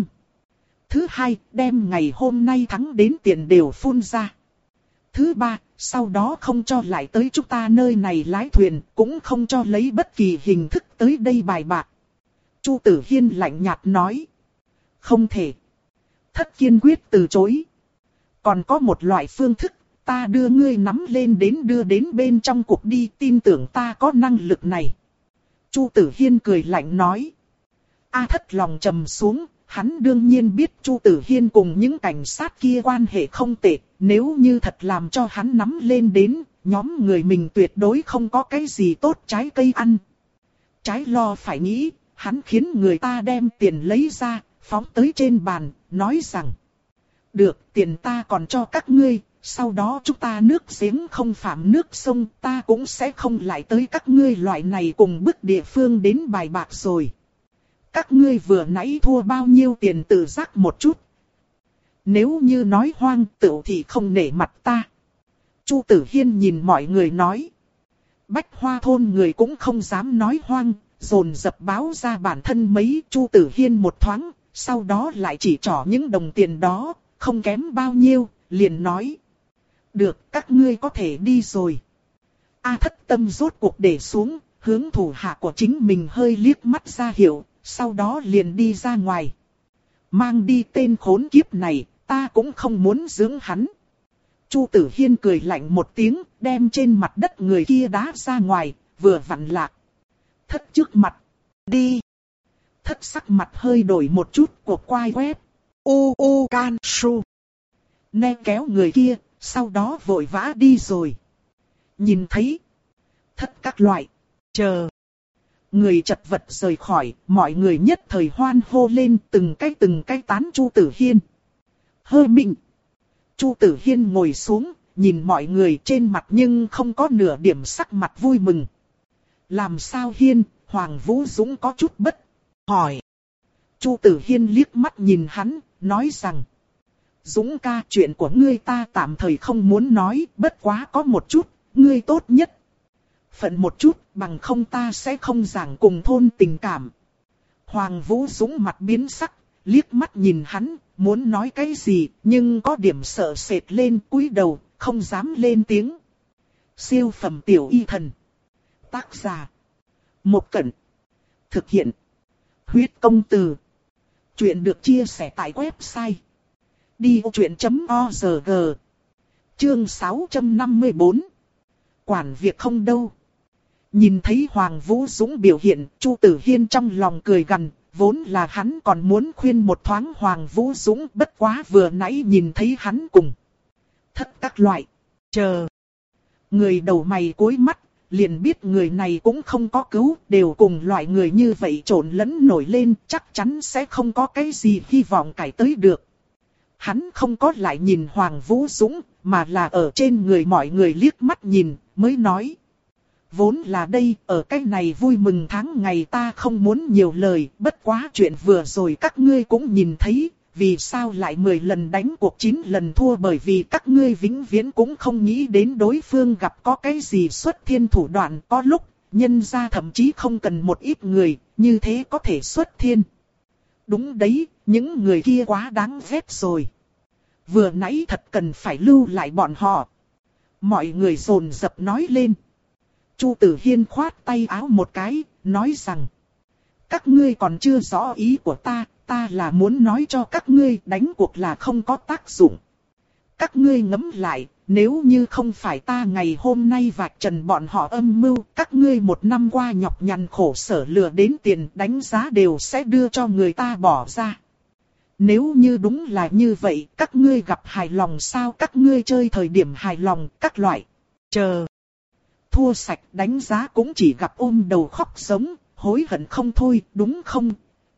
Thứ hai, đem ngày hôm nay thắng đến tiền đều phun ra. Thứ ba, sau đó không cho lại tới chúng ta nơi này lái thuyền, cũng không cho lấy bất kỳ hình thức tới đây bài bạc. Chu Tử Hiên lạnh nhạt nói. Không thể. Thất kiên quyết từ chối. Còn có một loại phương thức, ta đưa ngươi nắm lên đến đưa đến bên trong cuộc đi, tin tưởng ta có năng lực này. Chu Tử Hiên cười lạnh nói. A Thất lòng trầm xuống, hắn đương nhiên biết Chu Tử Hiên cùng những cảnh sát kia quan hệ không tệ, nếu như thật làm cho hắn nắm lên đến, nhóm người mình tuyệt đối không có cái gì tốt trái cây ăn. Trái lo phải nghĩ, hắn khiến người ta đem tiền lấy ra, phóng tới trên bàn, nói rằng: được, tiền ta còn cho các ngươi, sau đó chúng ta nước giếng không phạm nước sông, ta cũng sẽ không lại tới các ngươi loại này cùng bức địa phương đến bài bạc rồi. Các ngươi vừa nãy thua bao nhiêu tiền tự giác một chút. Nếu như nói hoang tựu thì không nể mặt ta. Chu Tử Hiên nhìn mọi người nói. Bách Hoa thôn người cũng không dám nói hoang, dồn dập báo ra bản thân mấy. Chu Tử Hiên một thoáng, sau đó lại chỉ trỏ những đồng tiền đó, không kém bao nhiêu, liền nói: được, các ngươi có thể đi rồi. A Thất Tâm rốt cuộc để xuống, hướng thủ hạ của chính mình hơi liếc mắt ra hiệu, sau đó liền đi ra ngoài. Mang đi tên khốn kiếp này, ta cũng không muốn dưỡng hắn. Chu Tử Hiên cười lạnh một tiếng, đem trên mặt đất người kia đá ra ngoài, vừa vặn lạc. Thất trước mặt, đi. Thất sắc mặt hơi đổi một chút, cuộc quay quét. U u can su. Ne kéo người kia, sau đó vội vã đi rồi. Nhìn thấy thất các loại, chờ. Người chật vật rời khỏi, mọi người nhất thời hoan hô lên, từng cái từng cái tán Chu Tử Hiên. Hơ mịn. Chu Tử Hiên ngồi xuống, nhìn mọi người trên mặt nhưng không có nửa điểm sắc mặt vui mừng. Làm sao Hiên? Hoàng Vũ Dũng có chút bất hỏi. Chu Tử Hiên liếc mắt nhìn hắn, nói rằng: Dũng ca, chuyện của ngươi ta tạm thời không muốn nói, bất quá có một chút, ngươi tốt nhất phận một chút, bằng không ta sẽ không giảng cùng thôn tình cảm. Hoàng Vũ Dũng mặt biến sắc, liếc mắt nhìn hắn, muốn nói cái gì, nhưng có điểm sợ sệt lên, cúi đầu, không dám lên tiếng. Siêu phẩm tiểu y thần. Tác giả: Một Cẩn. Thực hiện: Huyết Công Từ. Chuyện được chia sẻ tại website đi vô chuyện chấm org. Chương sáu trăm năm mươi tư. Quản việc không đâu. Nhìn thấy Hoàng Vũ Dũng biểu hiện, Chu Tử Hiên trong lòng cười gằn, vốn là hắn còn muốn khuyên một thoáng Hoàng Vũ Dũng, bất quá vừa nãy nhìn thấy hắn cùng thất các loại, chờ. Người đầu mày cúi mắt, liền biết người này cũng không có cứu, đều cùng loại người như vậy trộn lẫn nổi lên, chắc chắn sẽ không có cái gì hy vọng cải tới được. Hắn không có lại nhìn Hoàng Vũ Dũng, mà là ở trên người mọi người liếc mắt nhìn, mới nói: Vốn là đây, ở cái này vui mừng tháng ngày ta không muốn nhiều lời, bất quá chuyện vừa rồi các ngươi cũng nhìn thấy, vì sao lại mười lần đánh cuộc chín lần thua, bởi vì các ngươi vĩnh viễn cũng không nghĩ đến đối phương gặp có cái gì xuất thiên thủ đoạn, có lúc, nhân ra thậm chí không cần một ít người, như thế có thể xuất thiên. Đúng đấy, những người kia quá đáng ghét rồi. Vừa nãy thật cần phải lưu lại bọn họ. Mọi người dồn dập nói lên. Chu Tử Hiên khoát tay áo một cái, nói rằng: Các ngươi còn chưa rõ ý của ta, ta là muốn nói cho các ngươi đánh cuộc là không có tác dụng. Các ngươi ngẫm lại, nếu như không phải ta ngày hôm nay vạch trần bọn họ âm mưu, các ngươi một năm qua nhọc nhằn khổ sở lừa đến tiền đánh giá đều sẽ đưa cho người ta bỏ ra. Nếu như đúng là như vậy, các ngươi gặp hài lòng sao? Các ngươi chơi thời điểm hài lòng, các loại, chờ. Thua sạch đánh giá cũng chỉ gặp ôm đầu khóc sống, hối hận không thôi, đúng không?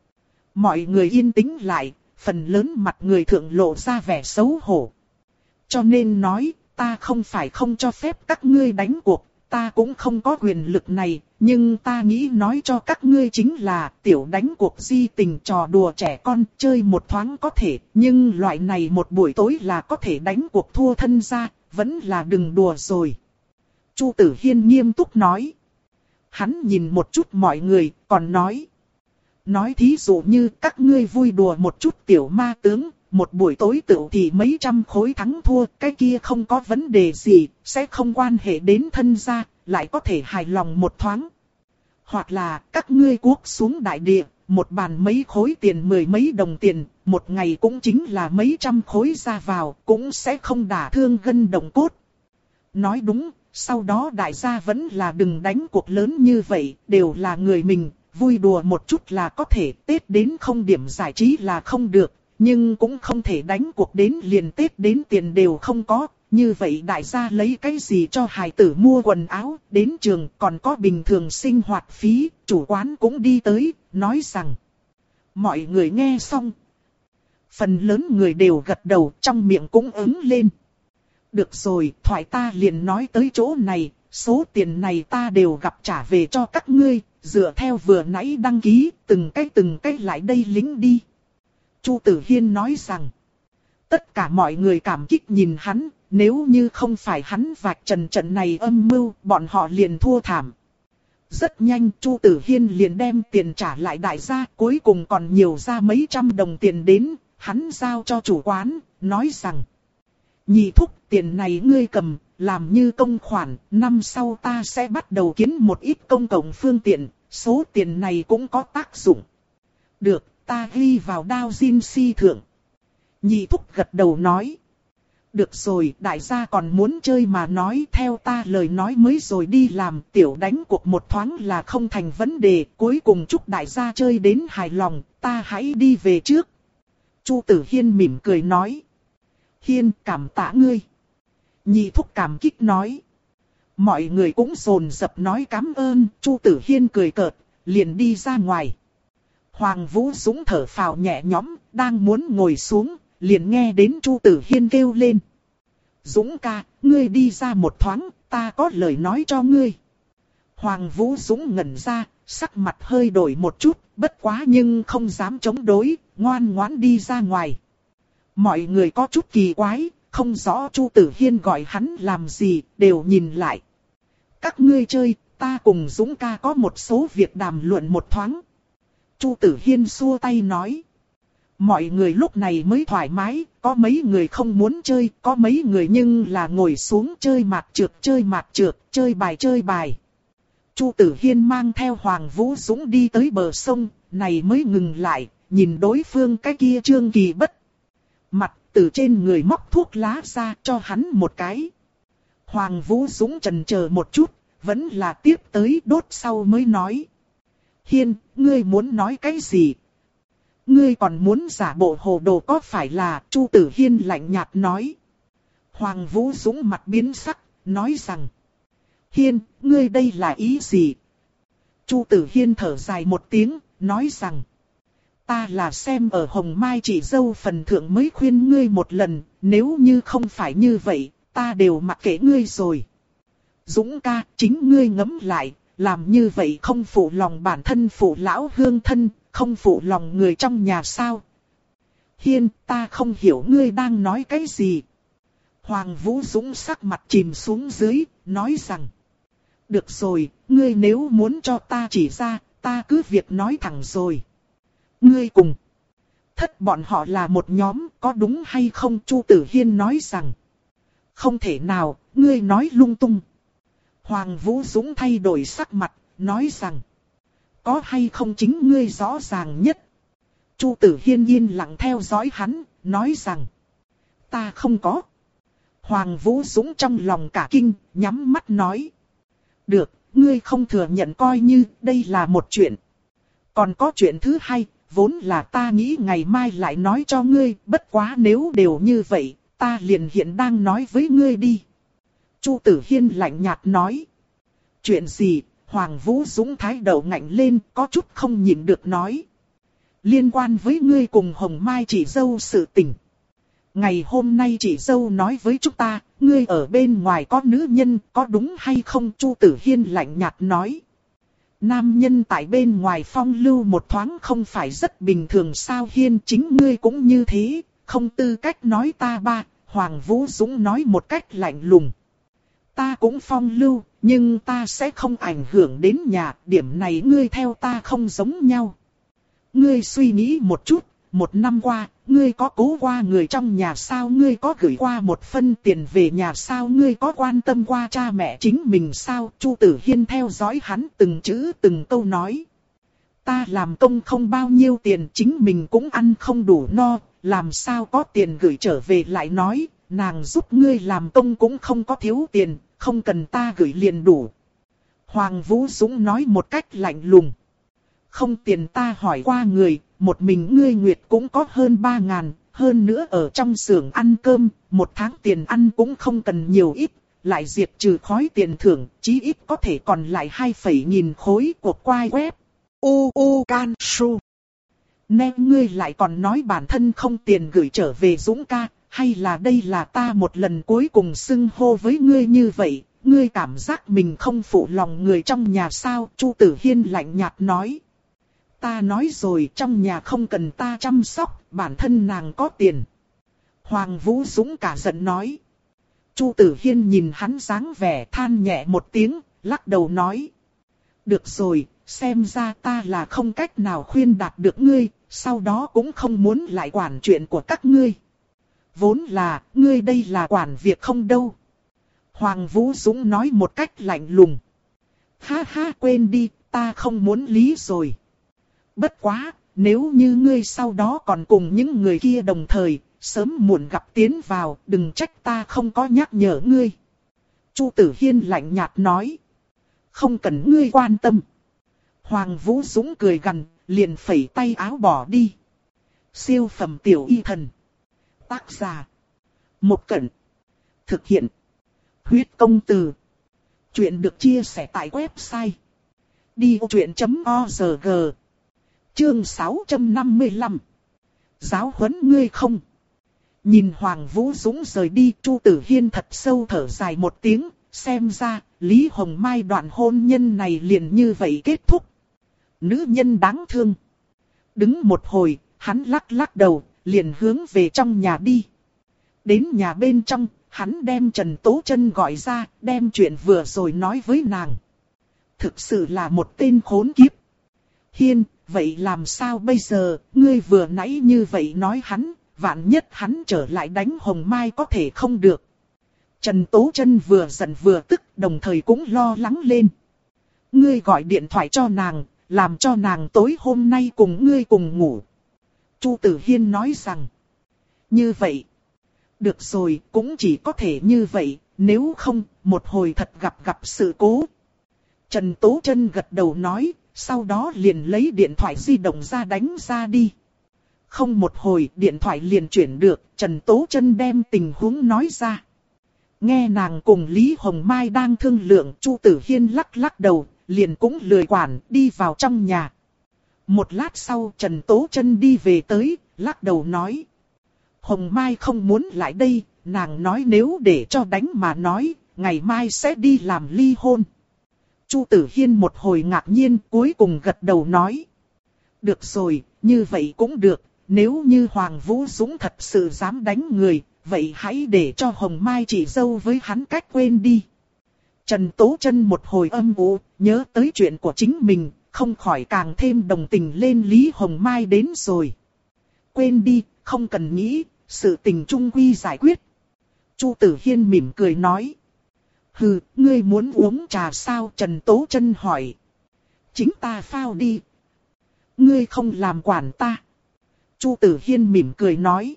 Mọi người yên tĩnh lại, phần lớn mặt người thượng lộ ra vẻ xấu hổ. Cho nên nói, ta không phải không cho phép các ngươi đánh cuộc, ta cũng không có quyền lực này, nhưng ta nghĩ nói cho các ngươi chính là tiểu đánh cuộc di tình trò đùa trẻ con, chơi một thoáng có thể, nhưng loại này một buổi tối là có thể đánh cuộc thua thân ra, vẫn là đừng đùa rồi. Chu Tử Hiên nghiêm túc nói. Hắn nhìn một chút mọi người, còn nói. Nói thí dụ như các ngươi vui đùa một chút tiểu ma tướng, một buổi tối tựu thì mấy trăm khối thắng thua, cái kia không có vấn đề gì, sẽ không quan hệ đến thân gia, lại có thể hài lòng một thoáng. Hoặc là các ngươi cuốc xuống đại địa, một bàn mấy khối tiền mười mấy đồng tiền, một ngày cũng chính là mấy trăm khối ra vào, cũng sẽ không đả thương gân động cốt. Nói đúng. Sau đó đại gia vẫn là đừng đánh cuộc lớn như vậy, đều là người mình, vui đùa một chút là có thể, Tết đến không điểm giải trí là không được, nhưng cũng không thể đánh cuộc đến liền Tết đến tiền đều không có, Như vậy đại gia lấy cái gì cho hài tử mua quần áo, đến trường còn có bình thường sinh hoạt phí, chủ quán cũng đi tới, nói rằng. Mọi người nghe xong. Phần lớn người đều gật đầu, trong miệng cũng ứng lên. Được rồi, thoại ta liền nói tới chỗ này, số tiền này ta đều gặp trả về cho các ngươi, dựa theo vừa nãy đăng ký, từng cái từng cái lại đây lính đi. Chu Tử Hiên nói rằng. Tất cả mọi người cảm kích nhìn hắn, nếu như không phải hắn vạch trần trận này âm mưu, bọn họ liền thua thảm. Rất nhanh Chu Tử Hiên liền đem tiền trả lại đại gia, cuối cùng còn nhiều ra mấy trăm đồng tiền đến, hắn giao cho chủ quán, nói rằng. Nhị thúc, tiền này ngươi cầm, làm như công khoản, năm sau ta sẽ bắt đầu kiến một ít công cộng phương tiện, số tiền này cũng có tác dụng. Được, ta ghi vào đao Jin si thượng. Nhị thúc gật đầu nói. Được rồi, đại gia còn muốn chơi mà nói theo ta lời nói mới rồi đi làm, tiểu đánh cuộc một thoáng là không thành vấn đề, cuối cùng chúc đại gia chơi đến hài lòng, ta hãy đi về trước. Chu Tử Hiên mỉm cười nói. Hiên, cảm tạ ngươi. Nhị thúc cảm kích nói. Mọi người cũng rồn rập nói cảm ơn, Chu Tử Hiên cười cợt, liền đi ra ngoài. Hoàng Vũ Dũng thở phào nhẹ nhõm, đang muốn ngồi xuống, liền nghe đến Chu Tử Hiên kêu lên. Dũng ca, ngươi đi ra một thoáng, ta có lời nói cho ngươi. Hoàng Vũ Dũng ngẩn ra, sắc mặt hơi đổi một chút, bất quá nhưng không dám chống đối, ngoan ngoãn đi ra ngoài. Mọi người có chút kỳ quái, không rõ Chu Tử Hiên gọi hắn làm gì, đều nhìn lại. Các ngươi chơi, ta cùng Dũng ca có một số việc đàm luận một thoáng. Chu Tử Hiên xua tay nói. Mọi người lúc này mới thoải mái, có mấy người không muốn chơi, có mấy người nhưng là ngồi xuống chơi mạc trượt, chơi mạc trượt, chơi bài chơi bài. Chu Tử Hiên mang theo Hoàng Vũ Dũng đi tới bờ sông, này mới ngừng lại, nhìn đối phương cái kia Trương Kỳ Bất. Mặt từ trên người móc thuốc lá ra cho hắn một cái. Hoàng Vũ Dũng chần chờ một chút, vẫn là tiếp tới đốt sau mới nói. Hiên, ngươi muốn nói cái gì? Ngươi còn muốn giả bộ hồ đồ có phải là? Chu Tử Hiên lạnh nhạt nói. Hoàng Vũ Dũng mặt biến sắc, nói rằng. Hiên, ngươi đây là ý gì? Chu Tử Hiên thở dài một tiếng, nói rằng. Ta là xem ở Hồng Mai chị dâu phần thượng mới khuyên ngươi một lần, nếu như không phải như vậy, ta đều mặc kệ ngươi rồi. Dũng ca, chính ngươi ngẫm lại, làm như vậy không phụ lòng bản thân phụ lão hương thân, không phụ lòng người trong nhà sao? Hiên, ta không hiểu ngươi đang nói cái gì. Hoàng Vũ Dũng sắc mặt chìm xuống dưới, nói rằng. Được rồi, ngươi nếu muốn cho ta chỉ ra, ta cứ việc nói thẳng rồi. Ngươi cùng Thất bọn họ là một nhóm, có đúng hay không? Chu Tử Hiên nói rằng. Không thể nào, ngươi nói lung tung. Hoàng Vũ Dũng thay đổi sắc mặt, nói rằng. Có hay không chính ngươi rõ ràng nhất. Chu Tử Hiên yên lặng theo dõi hắn, nói rằng. Ta không có. Hoàng Vũ Dũng trong lòng cả kinh, nhắm mắt nói. Được, ngươi không thừa nhận coi như đây là một chuyện. Còn có chuyện thứ hai, vốn là ta nghĩ ngày mai lại nói cho ngươi, bất quá nếu đều như vậy, ta liền hiện đang nói với ngươi đi. Chu Tử Hiên lạnh nhạt nói. Chuyện gì? Hoàng Vũ Dũng thái độ ngạnh lên, có chút không nhịn được nói. Liên quan với ngươi cùng Hồng Mai chị dâu sự tình. Ngày hôm nay chị dâu nói với chúng ta, ngươi ở bên ngoài có nữ nhân, có đúng hay không? Chu Tử Hiên lạnh nhạt nói. Nam nhân tại bên ngoài phong lưu một thoáng không phải rất bình thường sao? Hiên, chính ngươi cũng như thế, không tư cách nói ta ba. Hoàng Vũ Dũng nói một cách lạnh lùng. Ta cũng phong lưu, nhưng ta sẽ không ảnh hưởng đến nhà, điểm này ngươi theo ta không giống nhau. Ngươi suy nghĩ một chút, một năm qua, ngươi có cố qua người trong nhà sao? Ngươi có gửi qua một phân tiền về nhà sao? Ngươi có quan tâm qua cha mẹ chính mình sao? Chu Tử Hiên theo dõi hắn từng chữ từng câu nói. Ta làm công không bao nhiêu tiền, chính mình cũng ăn không đủ no, làm sao có tiền gửi trở về lại nói, nàng giúp ngươi làm công cũng không có thiếu tiền, không cần ta gửi liền đủ. Hoàng Vũ Dũng nói một cách lạnh lùng. Không tiền ta hỏi qua người, một mình ngươi Nguyệt cũng có hơn ba ngàn, hơn nữa ở trong xưởng ăn cơm, một tháng tiền ăn cũng không cần nhiều ít, lại diệt trừ khói tiền thưởng, chí ít có thể còn lại hai phẩy nghìn khối của quai web. U U Can Su. Nè ngươi lại còn nói bản thân không tiền gửi trở về Dũng ca, hay là đây là ta một lần cuối cùng xưng hô với ngươi như vậy, ngươi cảm giác mình không phụ lòng người trong nhà sao? Chu Tử Hiên lạnh nhạt nói. Ta nói rồi, trong nhà không cần ta chăm sóc, bản thân nàng có tiền. Hoàng Vũ Dũng cả giận nói. Chu Tử Hiên nhìn hắn dáng vẻ than nhẹ một tiếng, lắc đầu nói. Được rồi, xem ra ta là không cách nào khuyên đạt được ngươi, sau đó cũng không muốn lại quản chuyện của các ngươi. Vốn là, ngươi đây là quản việc không đâu. Hoàng Vũ Dũng nói một cách lạnh lùng. Ha ha, quên đi, ta không muốn lý rồi. Bất quá, nếu như ngươi sau đó còn cùng những người kia đồng thời, sớm muộn gặp tiến vào, đừng trách ta không có nhắc nhở ngươi. Chu Tử Hiên lạnh nhạt nói. Không cần ngươi quan tâm. Hoàng Vũ Dũng cười gằn, liền phẩy tay áo bỏ đi. Siêu phẩm tiểu y thần. Tác giả. Một Cẩn. Thực hiện. Huyết công từ. Chuyện được chia sẻ tại website. đi ô chuyện chấm org. Chương sáu trăm năm mươi lăm. Giáo huấn ngươi không? Nhìn Hoàng Vũ Dũng rời đi, Chu Tử Hiên thật sâu thở dài một tiếng, xem ra, Lý Hồng Mai đoạn hôn nhân này liền như vậy kết thúc. Nữ nhân đáng thương. Đứng một hồi, hắn lắc lắc đầu, liền hướng về trong nhà đi. Đến nhà bên trong, hắn đem Trần Tố Trân gọi ra, đem chuyện vừa rồi nói với nàng. Thực sự là một tên khốn kiếp. Hiên, vậy làm sao bây giờ, ngươi vừa nãy như vậy nói hắn, vạn nhất hắn trở lại đánh Hồng Mai có thể không được. Trần Tố Trân vừa giận vừa tức, đồng thời cũng lo lắng lên. Ngươi gọi điện thoại cho nàng, làm cho nàng tối hôm nay cùng ngươi cùng ngủ. Chu Tử Hiên nói rằng. Như vậy. Được rồi, cũng chỉ có thể như vậy, nếu không, một hồi thật gặp gặp sự cố. Trần Tố Trân gật đầu nói, sau đó liền lấy điện thoại di động ra đánh ra đi. Không một hồi, điện thoại liền chuyển được, Trần Tố Trân đem tình huống nói ra. Nghe nàng cùng Lý Hồng Mai đang thương lượng, Chu Tử Hiên lắc lắc đầu, liền cũng lười quản, đi vào trong nhà. Một lát sau, Trần Tố Trân đi về tới, lắc đầu nói. Hồng Mai không muốn lại đây, nàng nói nếu để cho đánh mà nói, ngày mai sẽ đi làm ly hôn. Chu Tử Hiên một hồi ngạc nhiên, cuối cùng gật đầu nói. Được rồi, như vậy cũng được, nếu như Hoàng Vũ Dũng thật sự dám đánh người, vậy hãy để cho Hồng Mai chỉ dâu với hắn cách quên đi. Trần Tố Trân một hồi âm u, nhớ tới chuyện của chính mình, không khỏi càng thêm đồng tình lên Lý Hồng Mai đến rồi. Quên đi, không cần nghĩ, sự tình chung quy giải quyết. Chu Tử Hiên mỉm cười nói. Hừ, ngươi muốn uống trà sao? Trần Tố Trân hỏi. Chính ta phao đi. Ngươi không làm quản ta. Chu Tử Hiên mỉm cười nói.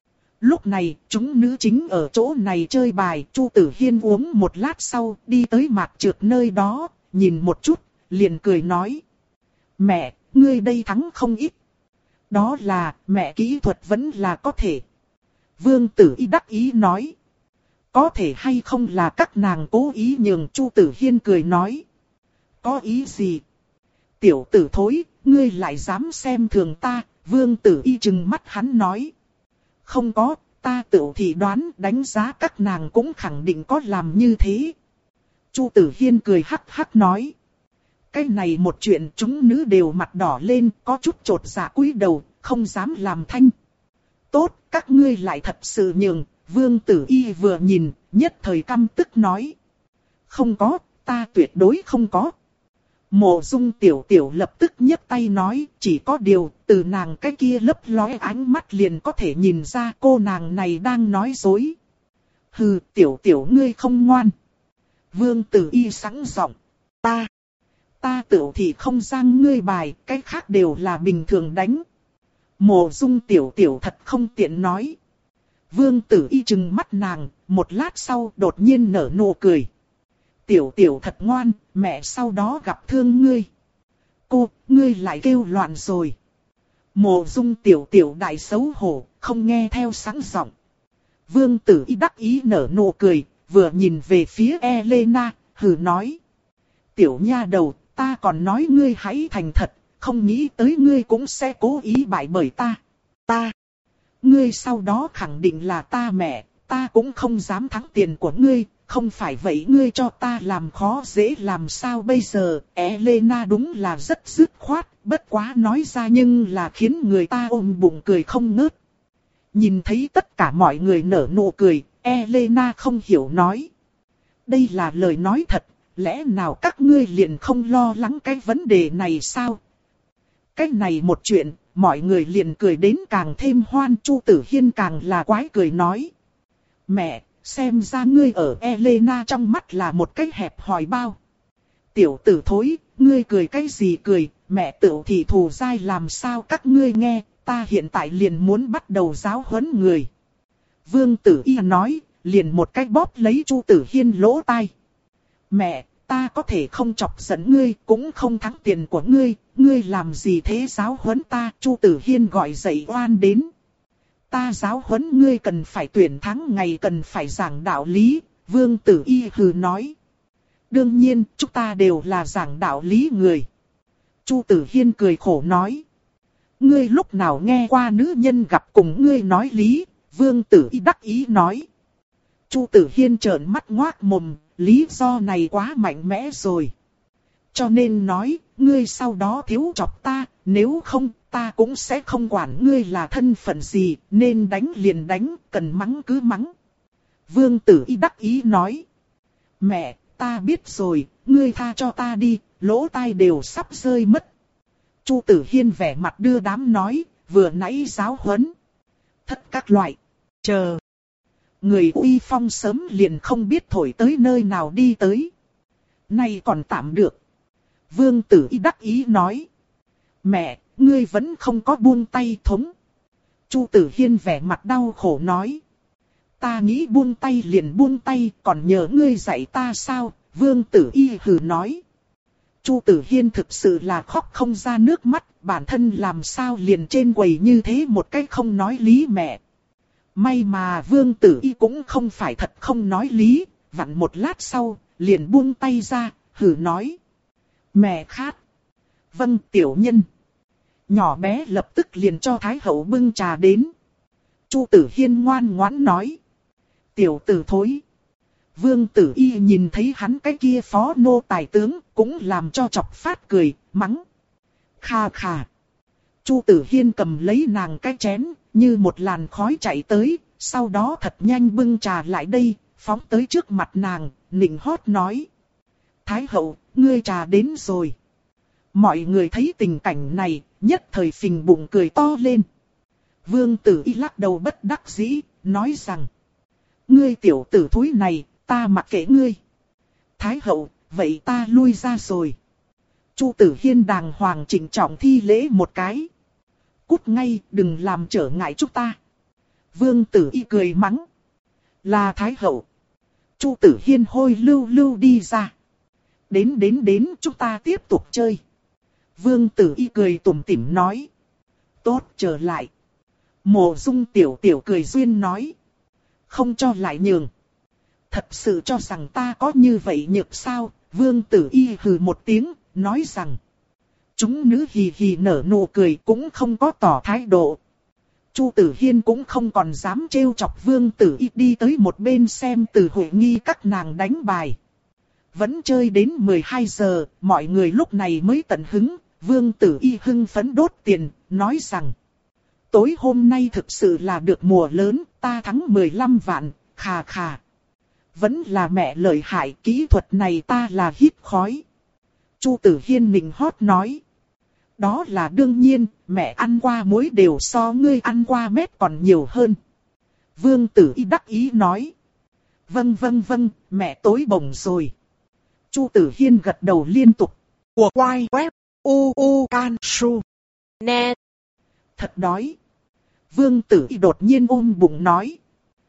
Lúc này, chúng nữ chính ở chỗ này chơi bài. Chu Tử Hiên uống một lát sau, đi tới mạc trượt nơi đó, nhìn một chút, liền cười nói. Mẹ, ngươi đây thắng không ít. Đó là, mẹ kỹ thuật vẫn là có thể. Vương Tử Y đắc ý nói. Có thể hay không là các nàng cố ý nhường. Chu Tử Hiên cười nói. Có ý gì? Tiểu tử thối, ngươi lại dám xem thường ta. Vương Tử Y trừng mắt hắn nói. Không có, ta tự thì đoán đánh giá các nàng cũng khẳng định có làm như thế. Chu Tử Hiên cười hắc hắc nói. Cái này một chuyện chúng nữ đều mặt đỏ lên, có chút chột dạ cúi đầu, không dám làm thanh. Tốt, các ngươi lại thật sự nhường. Vương Tử Y vừa nhìn, nhất thời căm tức nói. Không có, ta tuyệt đối không có. Mộ Dung tiểu tiểu lập tức nhấc tay nói, chỉ có điều, từ nàng cái kia lấp lóe ánh mắt liền có thể nhìn ra cô nàng này đang nói dối. Hừ, tiểu tiểu ngươi không ngoan. Vương Tử Y sẵn giọng, ta, ta tiểu thì không giang ngươi bài, cái khác đều là bình thường đánh. Mộ Dung tiểu tiểu thật không tiện nói. Vương Tử Y trừng mắt nàng, một lát sau đột nhiên nở nụ cười. Tiểu tiểu thật ngoan, mẹ sau đó gặp thương ngươi. Cô, ngươi lại kêu loạn rồi. Mộ Dung tiểu tiểu đại xấu hổ, không nghe theo sẵn giọng. Vương Tử Y đắc ý nở nụ cười, vừa nhìn về phía Elena, hừ nói. Tiểu nha đầu, ta còn nói ngươi hãy thành thật, không nghĩ tới ngươi cũng sẽ cố ý bại bởi ta. Ta, ngươi sau đó khẳng định là ta mẹ, ta cũng không dám thắng tiền của ngươi, không phải vậy ngươi cho ta làm khó dễ làm sao bây giờ. Elena đúng là rất dứt khoát, bất quá nói ra nhưng là khiến người ta ôm bụng cười không ngớt. Nhìn thấy tất cả mọi người nở nụ cười, Elena không hiểu nói. Đây là lời nói thật, lẽ nào các ngươi liền không lo lắng cái vấn đề này sao? Cái này một chuyện, mọi người liền cười đến càng thêm hoan. Chu Tử Hiên càng là quái cười nói. Mẹ, xem ra ngươi ở Elena trong mắt là một cái hẹp hòi bao. Tiểu tử thối, ngươi cười cái gì cười, mẹ tự thì thù dai làm sao các ngươi nghe, ta hiện tại liền muốn bắt đầu giáo huấn người. Vương Tử Y nói, liền một cái bóp lấy Chu Tử Hiên lỗ tai. Mẹ, ta có thể không chọc giận ngươi, cũng không thắng tiền của ngươi, ngươi làm gì thế giáo huấn ta? Chu Tử Hiên gọi dậy oan đến. Ta giáo huấn ngươi cần phải tuyển thắng ngày cần phải giảng đạo lý, Vương Tử Y hừ nói. Đương nhiên, chúng ta đều là giảng đạo lý người. Chu Tử Hiên cười khổ nói. Ngươi lúc nào nghe qua nữ nhân gặp cùng ngươi nói lý, Vương Tử Y đắc ý nói. Chu Tử Hiên trợn mắt ngoác mồm, lý do này quá mạnh mẽ rồi. Cho nên nói, ngươi sau đó thiếu chọc ta, nếu không, ta cũng sẽ không quản ngươi là thân phận gì, nên đánh liền đánh, cần mắng cứ mắng. Vương Tử Y đắc ý nói. Mẹ, ta biết rồi, ngươi tha cho ta đi, lỗ tai đều sắp rơi mất. Chu Tử Hiên vẻ mặt đưa đám nói, vừa nãy giáo huấn. Thất các loại, chờ. Người uy phong sớm liền không biết thổi tới nơi nào đi tới. Nay còn tạm được. Vương Tử Y đắc ý nói. Mẹ, ngươi vẫn không có buông tay thống. Chu Tử Hiên vẻ mặt đau khổ nói. Ta nghĩ buông tay liền buông tay, còn nhờ ngươi dạy ta sao? Vương Tử Y hừ nói. Chu Tử Hiên thực sự là khóc không ra nước mắt, bản thân làm sao liền trên quầy như thế một cách không nói lý mẹ. May mà Vương Tử Y cũng không phải thật không nói lý, vặn một lát sau, liền buông tay ra, hừ nói. Mẹ khát. Vâng tiểu nhân. Nhỏ bé lập tức liền cho Thái Hậu bưng trà đến. Chu Tử Hiên ngoan ngoãn nói. Tiểu tử thối. Vương Tử Y nhìn thấy hắn cái kia phó nô tài tướng, cũng làm cho chọc phát cười, mắng. Kha kha. Chu Tử Hiên cầm lấy nàng cái chén, như một làn khói chạy tới, sau đó thật nhanh bưng trà lại đây, phóng tới trước mặt nàng, nịnh hót nói. Thái Hậu, ngươi trà đến rồi. Mọi người thấy tình cảnh này, nhất thời phình bụng cười to lên. Vương Tử Y lắc đầu bất đắc dĩ, nói rằng. Ngươi tiểu tử thúi này, ta mặc kệ ngươi. Thái Hậu, vậy ta lui ra rồi. Chu Tử Hiên đàng hoàng chỉnh trọng thi lễ một cái. Cút ngay, đừng làm trở ngại chúng ta. Vương Tử Y cười mắng. Là Thái Hậu. Chu Tử Hiên hôi lưu lưu đi ra. Đến đến đến chúng ta tiếp tục chơi. Vương Tử Y cười tủm tỉm nói. Tốt trở lại. Mộ Dung tiểu tiểu cười duyên nói. Không cho lại nhường. Thật sự cho rằng ta có như vậy nhược sao? Vương Tử Y hừ một tiếng, nói rằng. Chúng nữ hì hì nở nụ cười cũng không có tỏ thái độ. Chu Tử Hiên cũng không còn dám trêu chọc Vương Tử Y đi tới một bên xem Từ Huệ Nghi các nàng đánh bài. Vẫn chơi đến mười hai giờ, mọi người lúc này mới tận hứng. Vương Tử Y hưng phấn đốt tiền, nói rằng. Tối hôm nay thực sự là được mùa lớn, ta thắng mười lăm vạn, khà khà. Vẫn là mẹ lợi hại, kỹ thuật này ta là hít khói. Chu Tử Hiên nịnh hót nói. Đó là đương nhiên, mẹ ăn qua muối đều so ngươi ăn qua mét còn nhiều hơn. Vương Tử Y đắc ý nói. Vâng vâng vâng, mẹ tối bổng rồi. Chu Tử Hiên gật đầu liên tục. Của quay web, u u can su, net. Thật đói. Vương Tử Y đột nhiên ôm bụng nói.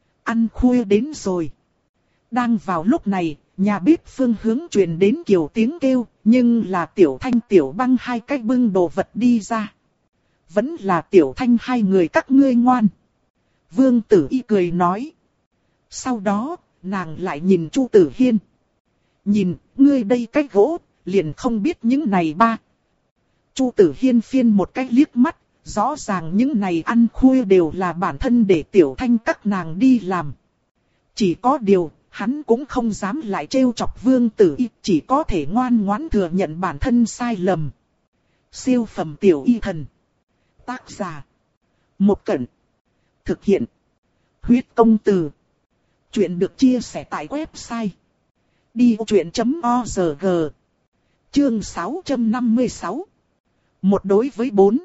Ăn khuya đến rồi. Đang vào lúc này, nhà bếp phương hướng truyền đến kiểu tiếng kêu, nhưng là Tiểu Thanh Tiểu Băng hai cách bưng đồ vật đi ra. Vẫn là Tiểu Thanh hai người các ngươi ngoan. Vương Tử Y cười nói. Sau đó, nàng lại nhìn Chu Tử Hiên. Nhìn, ngươi đây cái gỗ, liền không biết những này ba. Chu Tử Hiên phiên một cái liếc mắt, rõ ràng những này ăn khuya đều là bản thân để Tiểu Thanh các nàng đi làm. Chỉ có điều, hắn cũng không dám lại trêu chọc Vương Tử Y, chỉ có thể ngoan ngoãn thừa nhận bản thân sai lầm. Siêu phẩm Tiểu Y Thần. Tác giả. Một Cẩn. Thực hiện. Huyết Công Từ. Chuyện được chia sẻ tại website đi vô chuyện chấm org. Chương sáu trăm năm mươi sáu. Một đối với bốn.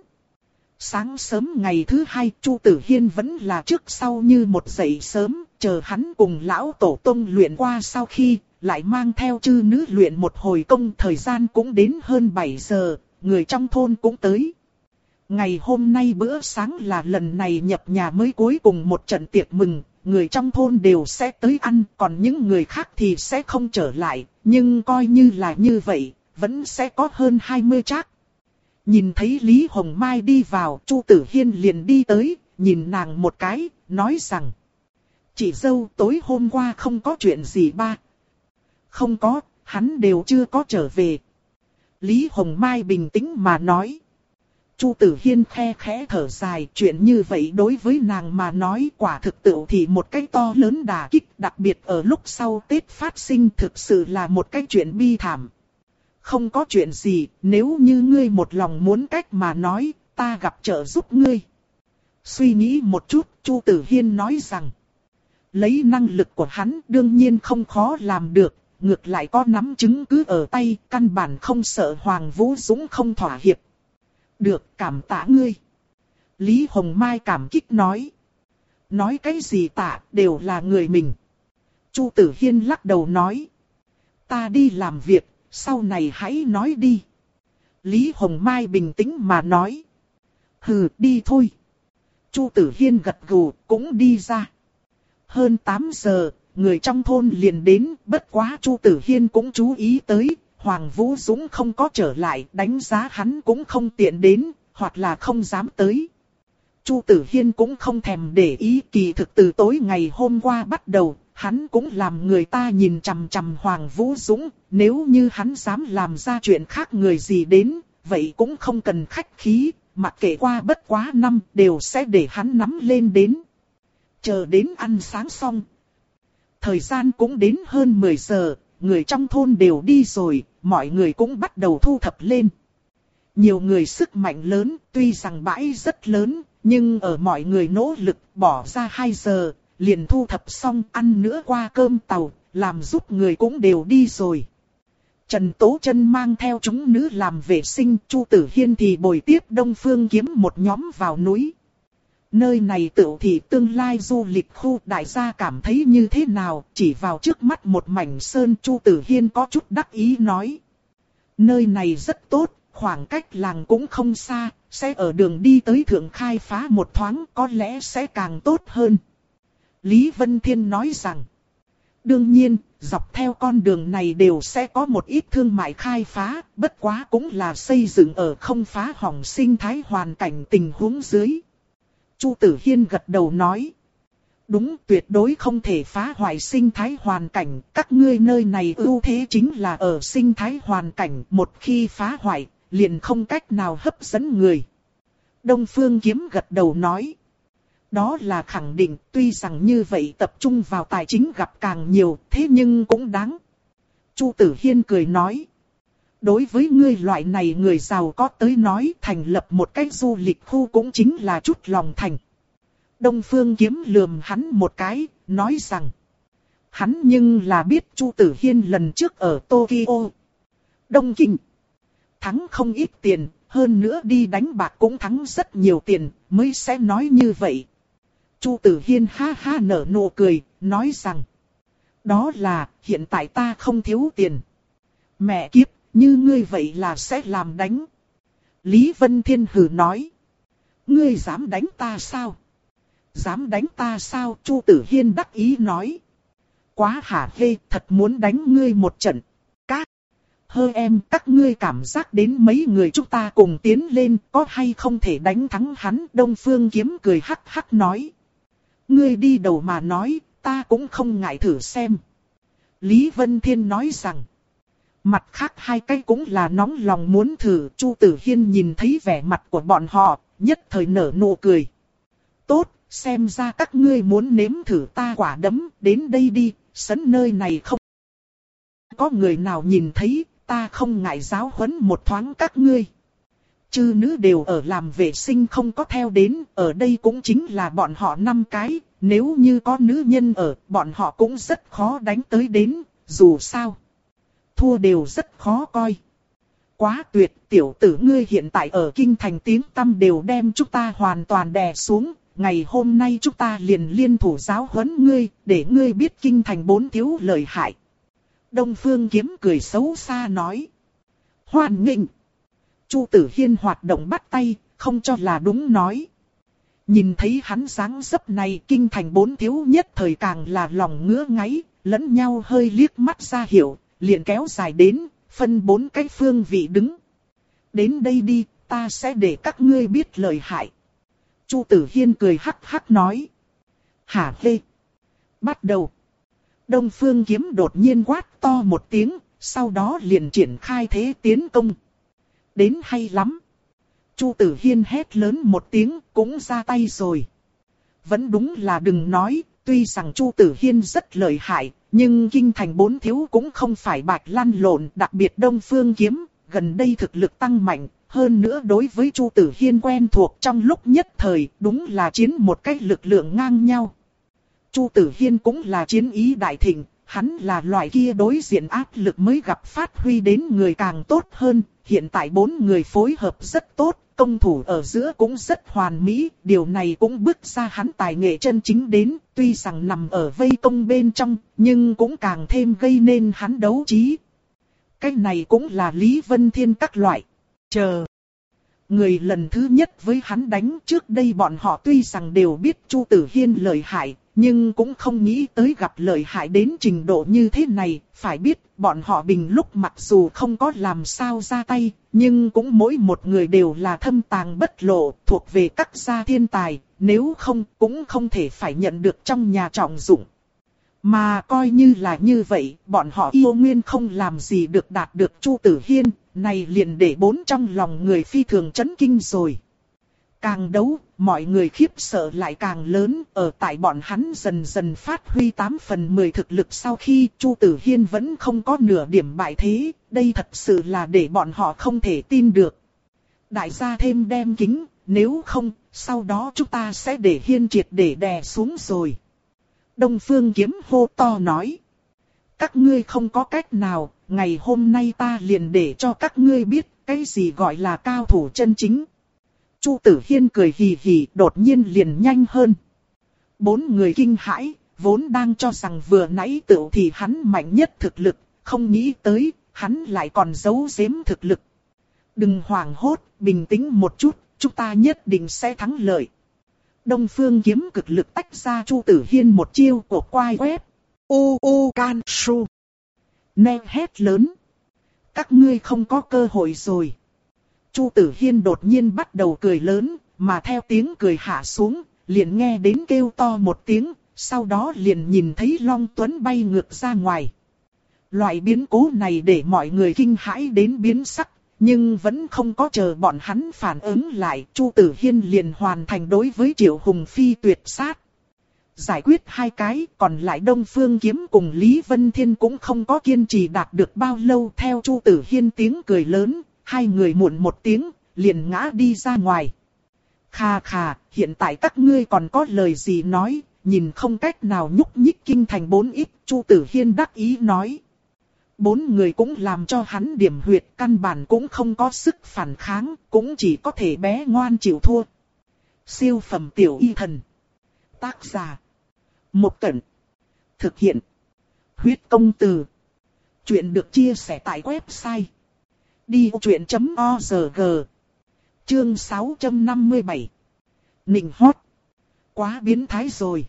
Sáng sớm ngày thứ hai, Chu Tử Hiên vẫn là trước sau như một dậy sớm, chờ hắn cùng lão tổ tông luyện qua sau khi, lại mang theo chư nữ luyện một hồi công, thời gian cũng đến hơn bảy giờ, người trong thôn cũng tới. Ngày hôm nay bữa sáng là lần này nhập nhà mới cuối cùng một trận tiệc mừng, người trong thôn đều sẽ tới ăn, còn những người khác thì sẽ không trở lại, nhưng coi như là như vậy, vẫn sẽ có hơn hai mươi trác. Nhìn thấy Lý Hồng Mai đi vào, Chu Tử Hiên liền đi tới, nhìn nàng một cái, nói rằng: Chị dâu, tối hôm qua không có chuyện gì ba? Không có, hắn đều chưa có trở về. Lý Hồng Mai bình tĩnh mà nói. Chu Tử Hiên khe khẽ thở dài, chuyện như vậy đối với nàng mà nói quả thực tự thì một cái to lớn đả kích, đặc biệt ở lúc sau Tết phát sinh thực sự là một cái chuyện bi thảm. Không có chuyện gì, nếu như ngươi một lòng muốn cách mà nói, ta gặp trợ giúp ngươi. Suy nghĩ một chút, Chu Tử Hiên nói rằng, lấy năng lực của hắn đương nhiên không khó làm được, ngược lại có nắm chứng cứ ở tay, căn bản không sợ Hoàng Vũ Dũng không thỏa hiệp. Được, cảm tạ ngươi. Lý Hồng Mai cảm kích nói. Nói cái gì tạ, đều là người mình. Chu Tử Hiên lắc đầu nói. Ta đi làm việc, sau này hãy nói đi. Lý Hồng Mai bình tĩnh mà nói. Hừ, đi thôi. Chu Tử Hiên gật gù, cũng đi ra. Hơn tám giờ, người trong thôn liền đến, bất quá Chu Tử Hiên cũng chú ý tới. Hoàng Vũ Dũng không có trở lại, đánh giá hắn cũng không tiện đến, hoặc là không dám tới. Chu Tử Hiên cũng không thèm để ý, kỳ thực từ tối ngày hôm qua bắt đầu, hắn cũng làm người ta nhìn chằm chằm Hoàng Vũ Dũng, nếu như hắn dám làm ra chuyện khác người gì đến, vậy cũng không cần khách khí, mặc kệ qua bất quá năm đều sẽ để hắn nắm lên đến. Chờ đến ăn sáng xong. Thời gian cũng đến hơn mười giờ, người trong thôn đều đi rồi, mọi người cũng bắt đầu thu thập lên. Nhiều người sức mạnh lớn, tuy rằng bãi rất lớn, nhưng ở mọi người nỗ lực bỏ ra hai giờ, liền thu thập xong ăn nữa qua cơm tàu, làm giúp người cũng đều đi rồi. Trần Tố Chân mang theo chúng nữ làm vệ sinh, Chu Tử Hiên thì bồi tiếp Đông Phương Kiếm một nhóm vào núi. Nơi này tựu thị tương lai du lịch khu, đại gia cảm thấy như thế nào, chỉ vào trước mắt một mảnh sơn, Chu Tử Hiên có chút đắc ý nói. Nơi này rất tốt, khoảng cách làng cũng không xa, sẽ ở đường đi tới thượng khai phá một thoáng có lẽ sẽ càng tốt hơn. Lý Vân Thiên nói rằng, đương nhiên, dọc theo con đường này đều sẽ có một ít thương mại khai phá, bất quá cũng là xây dựng ở không phá hỏng sinh thái hoàn cảnh tình huống dưới. Chu Tử Hiên gật đầu nói. Đúng, tuyệt đối không thể phá hoại sinh thái hoàn cảnh. Các ngươi nơi này ưu thế chính là ở sinh thái hoàn cảnh. Một khi phá hoại, liền không cách nào hấp dẫn người. Đông Phương Kiếm gật đầu nói. Đó là khẳng định, tuy rằng như vậy tập trung vào tài chính gặp càng nhiều, thế nhưng cũng đáng. Chu Tử Hiên cười nói. Đối với ngươi loại này người giàu có tới nói, thành lập một cái du lịch khu cũng chính là chút lòng thành. Đông Phương Kiếm lườm hắn một cái, nói rằng. Hắn nhưng là biết Chu Tử Hiên lần trước ở Tokyo, Đông Kinh, thắng không ít tiền, hơn nữa đi đánh bạc cũng thắng rất nhiều tiền, mới sẽ nói như vậy. Chu Tử Hiên ha ha nở nụ cười, nói rằng. Đó là, hiện tại ta không thiếu tiền. Mẹ kiếp, như ngươi vậy là sẽ làm đánh. Lý Vân Thiên hừ nói. Ngươi dám đánh ta sao? Dám đánh ta sao? Chu Tử Hiên đắc ý nói. Quá hả hê, thật muốn đánh ngươi một trận. Các hơ em, các ngươi cảm giác đến mấy người chúng ta cùng tiến lên, có hay không thể đánh thắng hắn? Đông Phương Kiếm cười hắc hắc nói. ngươi đi đầu mà nói, ta cũng không ngại thử xem. Lý Vân Thiên nói rằng, mặt khác hai cái cũng là nóng lòng muốn thử. Chu Tử Hiên nhìn thấy vẻ mặt của bọn họ, nhất thời nở nụ cười. Tốt, xem ra các ngươi muốn nếm thử ta quả đấm, đến đây đi, sân nơi này không có người nào nhìn thấy, ta không ngại giáo huấn một thoáng các ngươi. Chư nữ đều ở làm vệ sinh không có theo đến, ở đây cũng chính là bọn họ năm cái, nếu như có nữ nhân ở, bọn họ cũng rất khó đánh tới đến, dù sao. Thua đều rất khó coi. Quá tuyệt, tiểu tử ngươi hiện tại ở kinh thành tiếng tăm đều đem chúng ta hoàn toàn đè xuống. Ngày hôm nay chúng ta liền liên thủ giáo huấn ngươi, để ngươi biết kinh thành bốn thiếu lợi hại. Đông Phương Kiếm cười xấu xa nói. Hoan nghênh. Chu Tử Hiên hoạt động bắt tay, không cho là đúng nói. Nhìn thấy hắn dáng dấp này, kinh thành bốn thiếu nhất thời càng là lòng ngứa ngáy, lẫn nhau hơi liếc mắt ra hiệu, liền kéo dài đến, phân bốn cái phương vị đứng. Đến đây đi, ta sẽ để các ngươi biết lợi hại. Chu Tử Hiên cười hắc hắc nói. Hả hê. Bắt đầu. Đông Phương Kiếm đột nhiên quát to một tiếng, sau đó liền triển khai thế tiến công. Đến hay lắm. Chu Tử Hiên hét lớn một tiếng, cũng ra tay rồi. Vẫn đúng là đừng nói, tuy rằng Chu Tử Hiên rất lợi hại, nhưng kinh thành bốn thiếu cũng không phải bạch lăn lộn, đặc biệt Đông Phương Kiếm, gần đây thực lực tăng mạnh, hơn nữa đối với Chu Tử Hiên quen thuộc trong lúc nhất thời, đúng là chiến một cách lực lượng ngang nhau. Chu Tử Hiên cũng là chiến ý đại thịnh, hắn là loại kia đối diện áp lực mới gặp phát huy đến người càng tốt hơn, hiện tại bốn người phối hợp rất tốt, công thủ ở giữa cũng rất hoàn mỹ, điều này cũng bước ra hắn tài nghệ chân chính đến, tuy rằng nằm ở vây công bên trong, nhưng cũng càng thêm gây nên hắn đấu trí. Cái này cũng là Lý Vân Thiên các loại. Chờ. Người lần thứ nhất với hắn đánh, trước đây bọn họ tuy rằng đều biết Chu Tử Hiên lợi hại, nhưng cũng không nghĩ tới gặp lợi hại đến trình độ như thế này. Phải biết, bọn họ bình lúc mặc dù không có làm sao ra tay, nhưng cũng mỗi một người đều là thâm tàng bất lộ, thuộc về các gia thiên tài, nếu không cũng không thể phải nhận được trong nhà trọng dụng. Mà coi như là như vậy, bọn họ yêu nguyên không làm gì được đạt được Chu Tử Hiên, này liền để bốn trong lòng người phi thường chấn kinh rồi. Càng đấu, mọi người khiếp sợ lại càng lớn, ở tại bọn hắn dần dần phát huy tám phần mười thực lực sau khi Chu Tử Hiên vẫn không có nửa điểm bại thế, đây thật sự là để bọn họ không thể tin được. Đại gia thêm đem kính, nếu không, sau đó chúng ta sẽ để Hiên triệt để đè xuống rồi. Đông Phương Kiếm hô to nói. Các ngươi không có cách nào, ngày hôm nay ta liền để cho các ngươi biết cái gì gọi là cao thủ chân chính. Chu Tử Hiên cười hì hì, đột nhiên liền nhanh hơn. Bốn người kinh hãi, vốn đang cho rằng vừa nãy tựu thì hắn mạnh nhất thực lực, không nghĩ tới, hắn lại còn giấu giếm thực lực. Đừng hoảng hốt, bình tĩnh một chút, chúng ta nhất định sẽ thắng lợi. Đông Phương Kiếm cực lực tách ra Chu Tử Hiên một chiêu của quai quét. U U Can Su. Nè hét lớn. Các ngươi không có cơ hội rồi. Chu Tử Hiên đột nhiên bắt đầu cười lớn, mà theo tiếng cười hạ xuống, liền nghe đến kêu to một tiếng, sau đó liền nhìn thấy Long Tuấn bay ngược ra ngoài. Loại biến cố này để mọi người kinh hãi đến biến sắc, nhưng vẫn không có chờ bọn hắn phản ứng lại, Chu Tử Hiên liền hoàn thành đối với Triệu Hùng Phi tuyệt sát. Giải quyết hai cái, còn lại Đông Phương Kiếm cùng Lý Vân Thiên cũng không có kiên trì đạt được bao lâu. Theo Chu Tử Hiên tiếng cười lớn, hai người muộn một tiếng, liền ngã đi ra ngoài. Khà khà, hiện tại các ngươi còn có lời gì nói, nhìn không cách nào nhúc nhích kinh thành bốn ít, Chu Tử Hiên đắc ý nói. Bốn người cũng làm cho hắn điểm huyệt, căn bản cũng không có sức phản kháng, cũng chỉ có thể bé ngoan chịu thua. Siêu phẩm tiểu y thần. Tác giả. Một Cẩn. Thực hiện. Huyết công từ. Chuyện được chia sẻ tại website. đi vô chuyện chấm org. Chương sáu trăm năm mươi bảy. Nịnh hót. Quá biến thái rồi.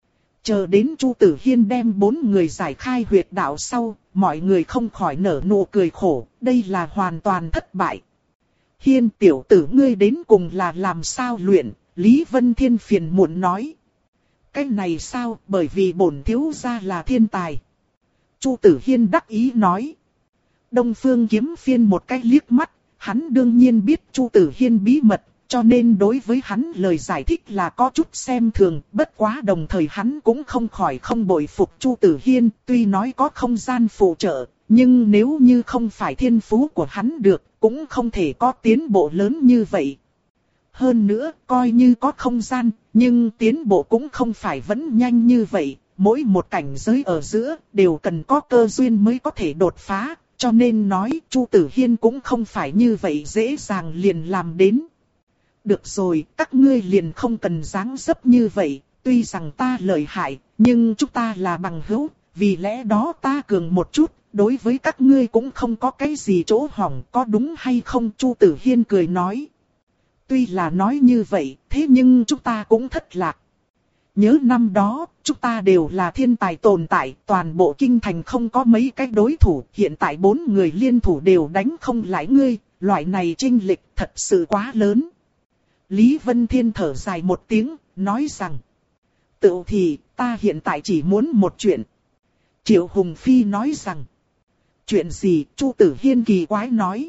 Chờ đến Chu Tử Hiên đem bốn người giải khai huyệt đạo sau, mọi người không khỏi nở nụ cười khổ, đây là hoàn toàn thất bại. Hiên tiểu tử ngươi đến cùng là làm sao luyện, Lý Vân Thiên phiền muộn nói. Cái này sao, bởi vì bổn thiếu gia là thiên tài. Chu Tử Hiên đắc ý nói. Đông Phương Kiếm Phiên một cái liếc mắt, hắn đương nhiên biết Chu Tử Hiên bí mật, cho nên đối với hắn lời giải thích là có chút xem thường, bất quá đồng thời hắn cũng không khỏi không bội phục Chu Tử Hiên, tuy nói có không gian phụ trợ, nhưng nếu như không phải thiên phú của hắn được, cũng không thể có tiến bộ lớn như vậy. Hơn nữa, coi như có không gian, nhưng tiến bộ cũng không phải vẫn nhanh như vậy, mỗi một cảnh giới ở giữa đều cần có cơ duyên mới có thể đột phá, cho nên nói Chu Tử Hiên cũng không phải như vậy dễ dàng liền làm đến. Được rồi, các ngươi liền không cần dáng dấp như vậy, tuy rằng ta lợi hại, nhưng chúng ta là bằng hữu, vì lẽ đó ta cường một chút, đối với các ngươi cũng không có cái gì chỗ hỏng, có đúng hay không? Chu Tử Hiên cười nói. Tuy là nói như vậy, thế nhưng chúng ta cũng thất lạc. Nhớ năm đó, chúng ta đều là thiên tài tồn tại, toàn bộ kinh thành không có mấy cái đối thủ, hiện tại bốn người liên thủ đều đánh không lại ngươi, loại này chênh lệch thật sự quá lớn. Lý Vân Thiên thở dài một tiếng, nói rằng, tự thì, ta hiện tại chỉ muốn một chuyện. Triệu Hùng Phi nói rằng, chuyện gì? Chu Tử Hiên kỳ quái nói.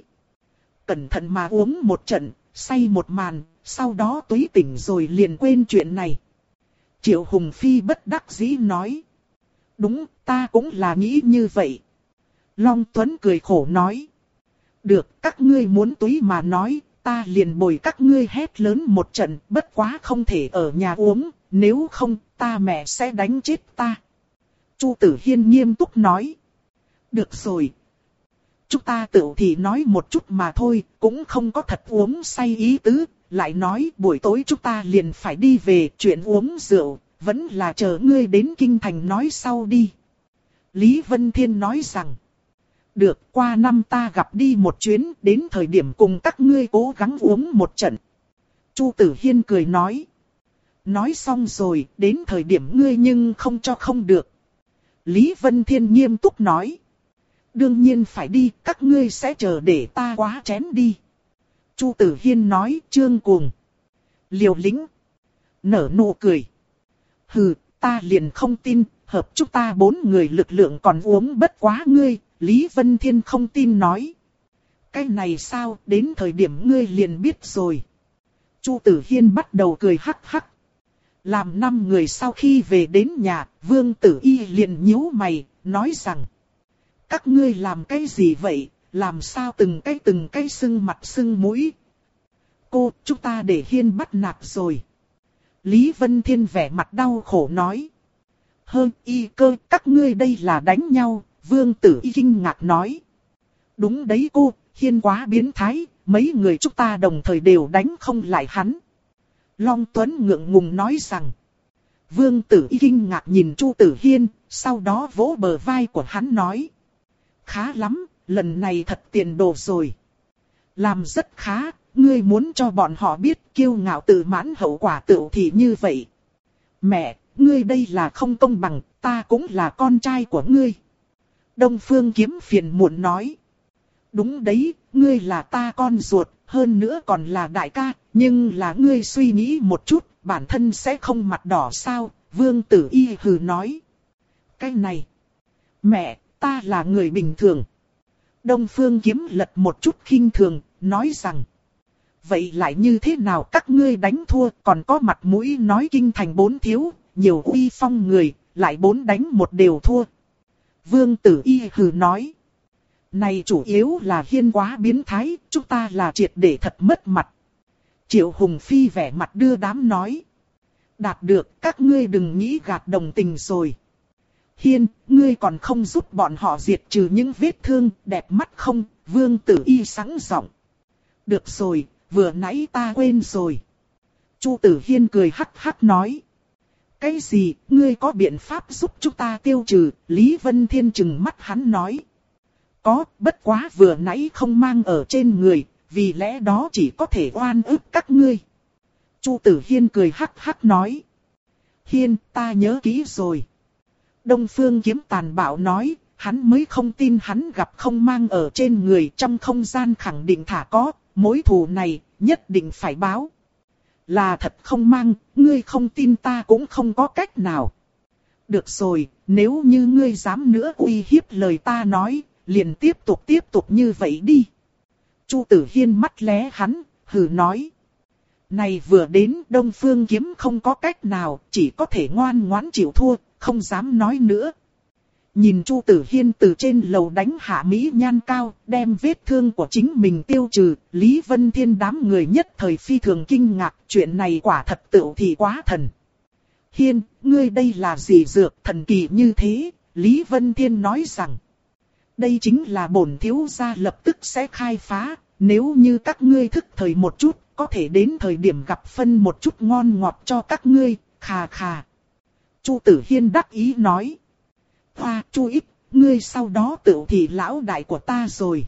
Cẩn thận mà uống một trận, say một màn, sau đó túy tỉnh rồi liền quên chuyện này. Triệu Hùng Phi bất đắc dĩ nói. Đúng, ta cũng là nghĩ như vậy. Long Tuấn cười khổ nói. Được, các ngươi muốn túy mà nói, ta liền bồi các ngươi hét lớn một trận, bất quá không thể ở nhà uống, nếu không, ta mẹ sẽ đánh chết ta. Chu Tử Hiên nghiêm túc nói. Được rồi. Chúng ta tự thì nói một chút mà thôi, cũng không có thật uống say ý tứ, lại nói buổi tối chúng ta liền phải đi về, chuyện uống rượu, vẫn là chờ ngươi đến kinh thành nói sau đi. Lý Vân Thiên nói rằng, được, qua năm ta gặp đi một chuyến, đến thời điểm cùng các ngươi cố gắng uống một trận. Chu Tử Hiên cười nói, nói xong rồi, đến thời điểm ngươi nhưng không cho không được. Lý Vân Thiên nghiêm túc nói, đương nhiên phải đi, các ngươi sẽ chờ để ta quá chén đi. Chu Tử Hiên nói, Trương Cuồng, liều lĩnh, nở nụ cười. Hừ, ta liền không tin, hợp chúng ta bốn người lực lượng còn uống bất quá ngươi. Lý Vân Thiên không tin nói. Cái này sao, đến thời điểm ngươi liền biết rồi. Chu Tử Hiên bắt đầu cười hắc hắc. Làm năm người sau khi về đến nhà, Vương Tử Y liền nhíu mày, nói rằng, các ngươi làm cái gì vậy, làm sao từng cái từng cái sưng mặt sưng mũi. Cô, chúng ta để Hiên bắt nạt rồi. Lý Vân Thiên vẻ mặt đau khổ nói. Hơn Y Cơ, các ngươi đây là đánh nhau. Vương Tử Y kinh ngạc nói. Đúng đấy cô, Hiên quá biến thái, mấy người chúng ta đồng thời đều đánh không lại hắn. Long Tuấn ngượng ngùng nói rằng. Vương Tử Y kinh ngạc nhìn Chu Tử Hiên, sau đó vỗ bờ vai của hắn nói. Khá lắm, lần này thật tiền đồ rồi. Làm rất khá, ngươi muốn cho bọn họ biết kiêu ngạo tự mãn hậu quả tựu thì như vậy. Mẹ, ngươi đây là không công bằng, ta cũng là con trai của ngươi. Đông Phương Kiếm phiền muộn nói. Đúng đấy, ngươi là ta con ruột, hơn nữa còn là đại ca, nhưng là ngươi suy nghĩ một chút, bản thân sẽ không mặt đỏ sao, Vương Tử Y hừ nói. Cái này, mẹ, ta là người bình thường. Đông Phương Kiếm lật một chút khinh thường, nói rằng. Vậy lại như thế nào các ngươi đánh thua, còn có mặt mũi nói kinh thành bốn thiếu, nhiều uy phong người, lại bốn đánh một đều thua. Vương Tử Y hừ nói. Này chủ yếu là Hiên quá biến thái, chúng ta là triệt để thật mất mặt. Triệu Hùng Phi vẻ mặt đưa đám nói. Đạt được, các ngươi đừng nghĩ gạt đồng tình rồi. Hiên, ngươi còn không giúp bọn họ diệt trừ những vết thương, đẹp mắt không? Vương Tử Y sẵn giọng. Được rồi, vừa nãy ta quên rồi. Chu Tử Hiên cười hắc hắc nói. Cái gì, ngươi có biện pháp giúp chúng ta tiêu trừ? Lý Vân Thiên trừng mắt hắn nói. Có, bất quá vừa nãy không mang ở trên người, vì lẽ đó chỉ có thể oan ức các ngươi. Chu Tử Hiên cười hắc hắc nói. Hiên, ta nhớ kỹ rồi. Đông Phương Kiếm tàn bạo nói, hắn mới không tin hắn gặp không mang ở trên người, trong không gian khẳng định thả có, mối thù này, nhất định phải báo. Là thật không mang, ngươi không tin ta cũng không có cách nào. Được rồi, nếu như ngươi dám nữa uy hiếp lời ta nói, liền tiếp tục tiếp tục như vậy đi. Chu Tử Hiên mắt lé hắn, hừ nói. Này vừa đến Đông Phương Kiếm không có cách nào, chỉ có thể ngoan ngoãn chịu thua, không dám nói nữa. Nhìn Chu Tử Hiên từ trên lầu đánh hạ mỹ nhan cao, đem vết thương của chính mình tiêu trừ, Lý Vân Thiên đám người nhất thời phi thường kinh ngạc, chuyện này quả thật tựu thì quá thần. Hiên, ngươi đây là gì dược thần kỳ như thế? Lý Vân Thiên nói rằng, đây chính là bổn thiếu gia lập tức sẽ khai phá, nếu như các ngươi thức thời một chút, có thể đến thời điểm gặp phân một chút ngon ngọt cho các ngươi, khà khà. Chu Tử Hiên đắc ý nói. Hoa, Chu ít, ngươi sau đó tự thì lão đại của ta rồi.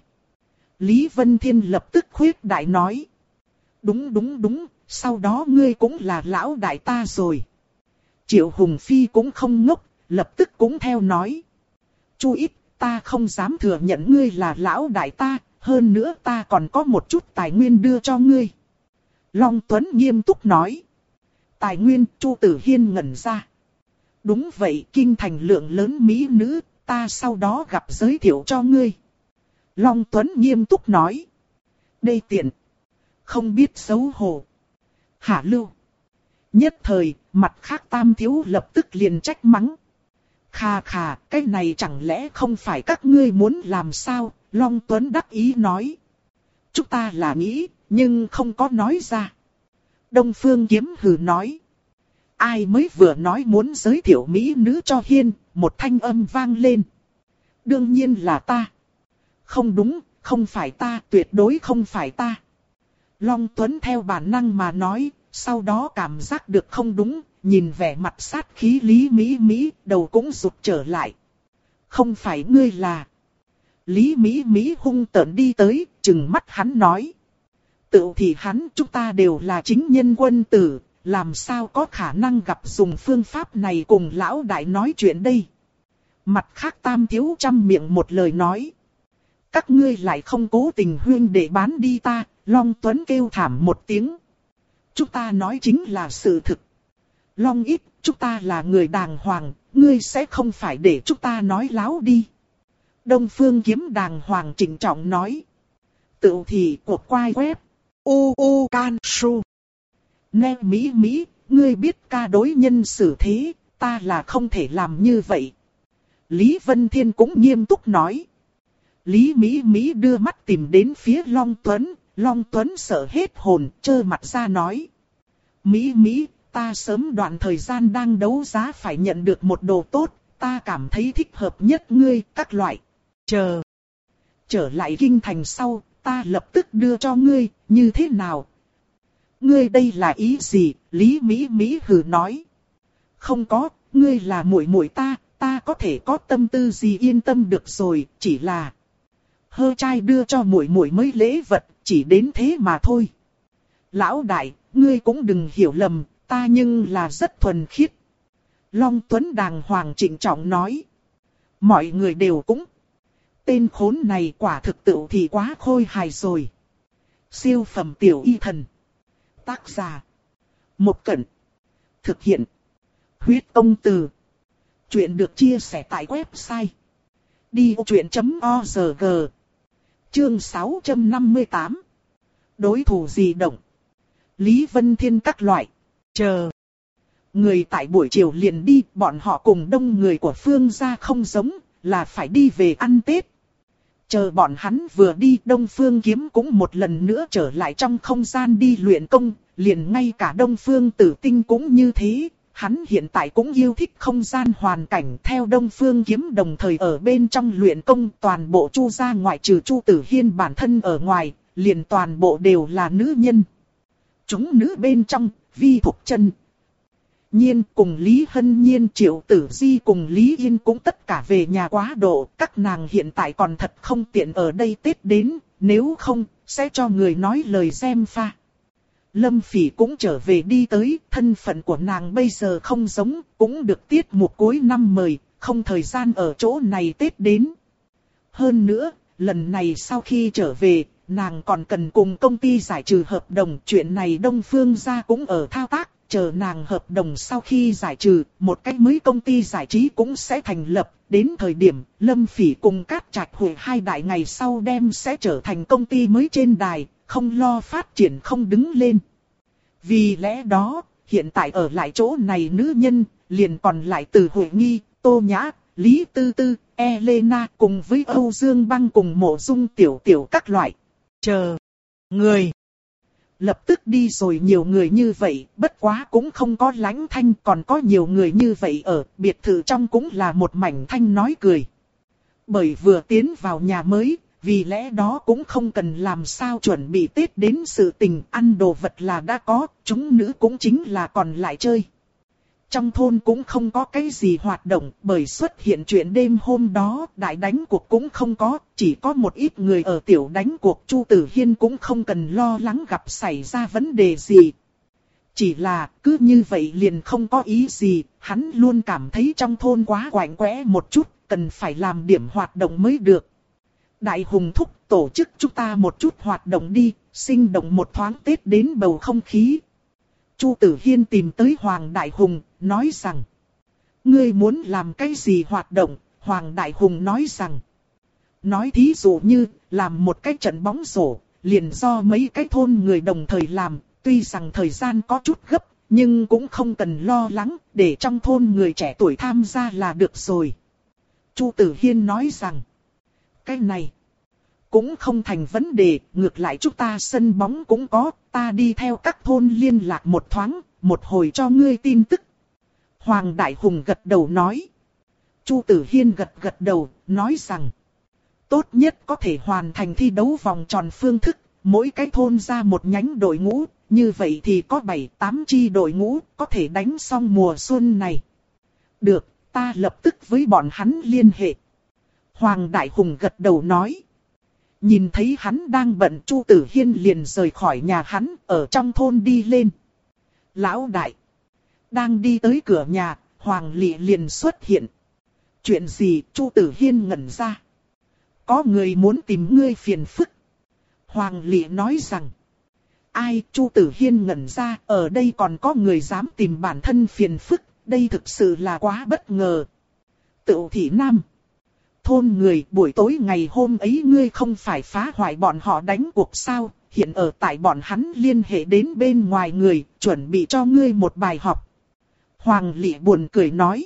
Lý Vân Thiên lập tức khuyết đại nói. Đúng đúng đúng, sau đó ngươi cũng là lão đại ta rồi. Triệu Hùng Phi cũng không ngốc, lập tức cũng theo nói. Chu ít, ta không dám thừa nhận ngươi là lão đại ta, hơn nữa ta còn có một chút tài nguyên đưa cho ngươi. Long Tuấn nghiêm túc nói. Tài nguyên, Chu Tử Hiên ngẩn ra. Đúng vậy, kinh thành lượng lớn mỹ nữ, ta sau đó gặp giới thiệu cho ngươi. Long Tuấn nghiêm túc nói. Đây tiện. Không biết xấu hổ. Hạ lưu. Nhất thời, mặt khác Tam thiếu lập tức liền trách mắng. Khà khà, cái này chẳng lẽ không phải các ngươi muốn làm sao? Long Tuấn đắc ý nói. Chúng ta là nghĩ, nhưng không có nói ra. Đông Phương Kiếm hừ nói. Ai mới vừa nói muốn giới thiệu mỹ nữ cho Hiên, một thanh âm vang lên. Đương nhiên là ta. Không đúng, không phải ta, tuyệt đối không phải ta. Long Tuấn theo bản năng mà nói, sau đó cảm giác được không đúng, nhìn vẻ mặt sát khí Lý Mỹ Mỹ, đầu cũng rụt trở lại. Không phải ngươi là... Lý Mỹ Mỹ hung tợn đi tới, trừng mắt hắn nói. Tự thì hắn chúng ta đều là chính nhân quân tử, làm sao có khả năng gặp dùng phương pháp này cùng lão đại nói chuyện đây. Mặt khác Tam thiếu trăm miệng một lời nói. Các ngươi lại không cố tình huyên để bán đi ta, Long Tuấn kêu thảm một tiếng. Chúng ta nói chính là sự thực. Long ít, chúng ta là người đàng hoàng, ngươi sẽ không phải để chúng ta nói láo đi. Đông Phương Kiếm đàng hoàng trịnh trọng nói. Tự thì cuộc quay web. U U Can Su. Nè Mỹ Mỹ, ngươi biết ca đối nhân xử thế, ta là không thể làm như vậy. Lý Vân Thiên cũng nghiêm túc nói. Lý Mỹ Mỹ đưa mắt tìm đến phía Long Tuấn, Long Tuấn sợ hết hồn, trơ mặt ra nói. Mỹ Mỹ, ta sớm đoạn thời gian đang đấu giá phải nhận được một đồ tốt, ta cảm thấy thích hợp nhất ngươi, các loại. Chờ. Trở lại kinh thành sau, ta lập tức đưa cho ngươi, như thế nào? Ngươi đây là ý gì? Lý Mỹ Mỹ hừ nói. Không có, ngươi là muội muội ta, ta có thể có tâm tư gì yên tâm được rồi, chỉ là... Hơ trai đưa cho muội muội mới lễ vật, chỉ đến thế mà thôi. Lão đại, ngươi cũng đừng hiểu lầm, ta nhưng là rất thuần khiết. Long Tuấn đàng hoàng trịnh trọng nói. Mọi người đều cũng... Tên khốn này quả thực tự thì quá khôi hài rồi. Siêu phẩm tiểu y thần. Tác giả. Một Cẩn. Thực hiện. Huyết Công Từ. Chuyện được chia sẻ tại website. đi ô chuyện chấm o rờ giê. Chương sáu trăm năm mươi tám. Đối thủ di động. Lý Vân Thiên các loại. Chờ. Người tại buổi chiều liền đi, bọn họ cùng đông người của Phương gia không giống, là phải đi về ăn Tết. Chờ bọn hắn vừa đi, Đông Phương Kiếm cũng một lần nữa trở lại trong không gian đi luyện công, liền ngay cả Đông Phương Tử Tinh cũng như thế. Hắn hiện tại cũng yêu thích không gian hoàn cảnh, theo Đông Phương Kiếm đồng thời ở bên trong luyện công, toàn bộ Chu gia ngoại trừ Chu Tử Hiên bản thân ở ngoài, liền toàn bộ đều là nữ nhân. Chúng nữ bên trong, Vi Thục Chân, Nhiên cùng Lý Hân Nhiên, Triệu Tử Di cùng Lý Yên cũng tất cả về nhà quá độ, các nàng hiện tại còn thật không tiện ở đây Tết đến, nếu không, sẽ cho người nói lời xem pha. Lâm Phỉ cũng trở về đi tới, thân phận của nàng bây giờ không giống, cũng được tiết mục cuối năm mời, không thời gian ở chỗ này Tết đến. Hơn nữa, lần này sau khi trở về, nàng còn cần cùng công ty giải trừ hợp đồng. Chuyện này Đông Phương gia cũng ở thao tác, chờ nàng hợp đồng sau khi giải trừ, một cái mới công ty giải trí cũng sẽ thành lập. Đến thời điểm, Lâm Phỉ cùng Cát Trạch Huệ hai đại ngày sau đem sẽ trở thành công ty mới trên đài, không lo phát triển không đứng lên. Vì lẽ đó, hiện tại ở lại chỗ này nữ nhân, liền còn lại từ Huệ Nghi, Tô Nhã, Lý Tư Tư, Elena cùng với Âu Dương Băng cùng Mộ Dung Tiểu Tiểu các loại. Chờ. Người. Lập tức đi rồi, nhiều người như vậy, bất quá cũng không có Lãnh Thanh, còn có nhiều người như vậy ở, biệt thự trong cũng là một mảnh thanh nói cười. Bởi vừa tiến vào nhà mới, vì lẽ đó cũng không cần làm sao chuẩn bị Tết đến sự tình, ăn đồ vật là đã có, chúng nữ cũng chính là còn lại chơi. Trong thôn cũng không có cái gì hoạt động, bởi xuất hiện chuyện đêm hôm đó, đại đánh cuộc cũng không có, chỉ có một ít người ở tiểu đánh cuộc. Chu Tử Hiên cũng không cần lo lắng gặp xảy ra vấn đề gì. Chỉ là, cứ như vậy liền không có ý gì, hắn luôn cảm thấy trong thôn quá quạnh quẽ một chút, cần phải làm điểm hoạt động mới được. Đại Hùng thúc tổ chức chúng ta một chút hoạt động đi, sinh động một thoáng Tết đến bầu không khí. Chu Tử Hiên tìm tới Hoàng Đại Hùng, nói rằng: ngươi muốn làm cái gì hoạt động? Hoàng Đại Hùng nói rằng: nói thí dụ như, làm một cái trận bóng rổ, liền do mấy cái thôn người đồng thời làm, tuy rằng thời gian có chút gấp, nhưng cũng không cần lo lắng, để trong thôn người trẻ tuổi tham gia là được rồi. Chu Tử Hiên nói rằng: cái này cũng không thành vấn đề, ngược lại chúng ta sân bóng cũng có, ta đi theo các thôn liên lạc một thoáng, một hồi cho ngươi tin tức. Hoàng Đại Hùng gật đầu nói. Chu Tử Hiên gật gật đầu, nói rằng: tốt nhất có thể hoàn thành thi đấu vòng tròn phương thức, mỗi cái thôn ra một nhánh đội ngũ, như vậy thì có bảy tám chi đội ngũ, có thể đánh xong mùa xuân này. Được, ta lập tức với bọn hắn liên hệ. Hoàng Đại Hùng gật đầu nói. Nhìn thấy hắn đang bận, Chu Tử Hiên liền rời khỏi nhà hắn, ở trong thôn đi lên. Lão đại. Đang đi tới cửa nhà, Hoàng Lị liền xuất hiện. Chuyện gì? Chu Tử Hiên ngẩn ra. Có người muốn tìm ngươi phiền phức. Hoàng Lị nói rằng. Ai? Chu Tử Hiên ngẩn ra, ở đây còn có người dám tìm bản thân phiền phức, đây thực sự là quá bất ngờ. Tựu Thị Nam. Thôn người, buổi tối ngày hôm ấy ngươi không phải phá hoại bọn họ đánh cuộc sao? Hiện ở tại bọn hắn liên hệ đến bên ngoài người, chuẩn bị cho ngươi một bài học. Hoàng Lị buồn cười nói.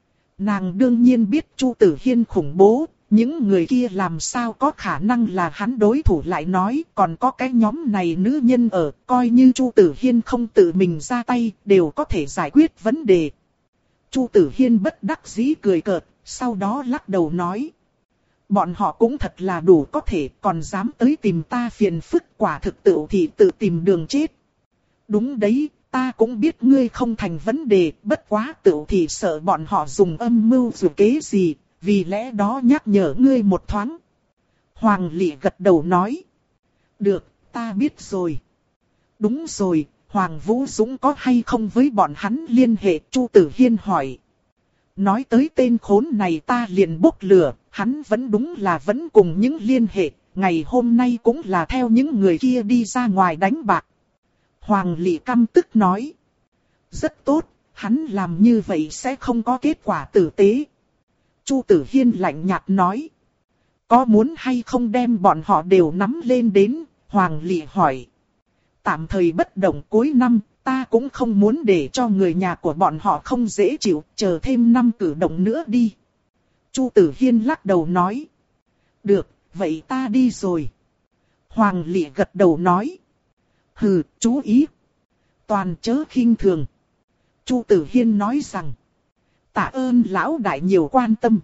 Nàng đương nhiên biết Chu Tử Hiên khủng bố, những người kia làm sao có khả năng là hắn đối thủ, lại nói còn có cái nhóm này nữ nhân ở, coi như Chu Tử Hiên không tự mình ra tay, đều có thể giải quyết vấn đề. Chu Tử Hiên bất đắc dĩ cười cợt, sau đó lắc đầu nói. Bọn họ cũng thật là đủ có thể, còn dám tới tìm ta phiền phức, quả thực tự thì tự tìm đường chết. Đúng đấy, ta cũng biết ngươi không thành vấn đề, bất quá tự thì sợ bọn họ dùng âm mưu dù kế gì, vì lẽ đó nhắc nhở ngươi một thoáng. Hoàng Lị gật đầu nói. Được, ta biết rồi. Đúng rồi, Hoàng Vũ Dũng có hay không với bọn hắn liên hệ? Chu Tử Hiên hỏi. Nói tới tên khốn này ta liền bốc lửa, hắn vẫn đúng là vẫn cùng những liên hệ, ngày hôm nay cũng là theo những người kia đi ra ngoài đánh bạc. Hoàng Lị căm tức nói. Rất tốt, hắn làm như vậy sẽ không có kết quả tử tế. Chu Tử Hiên lạnh nhạt nói. Có muốn hay không đem bọn họ đều nắm lên đến? Hoàng Lị hỏi. Tạm thời bất động, cuối năm, ta cũng không muốn để cho người nhà của bọn họ không dễ chịu, chờ thêm năm cử động nữa đi. Chu Tử Hiên lắc đầu nói. Được, vậy ta đi rồi. Hoàng Lị gật đầu nói. Hừ, chú ý. Toàn chớ khinh thường. Chu Tử Hiên nói rằng. Tạ ơn lão đại nhiều quan tâm.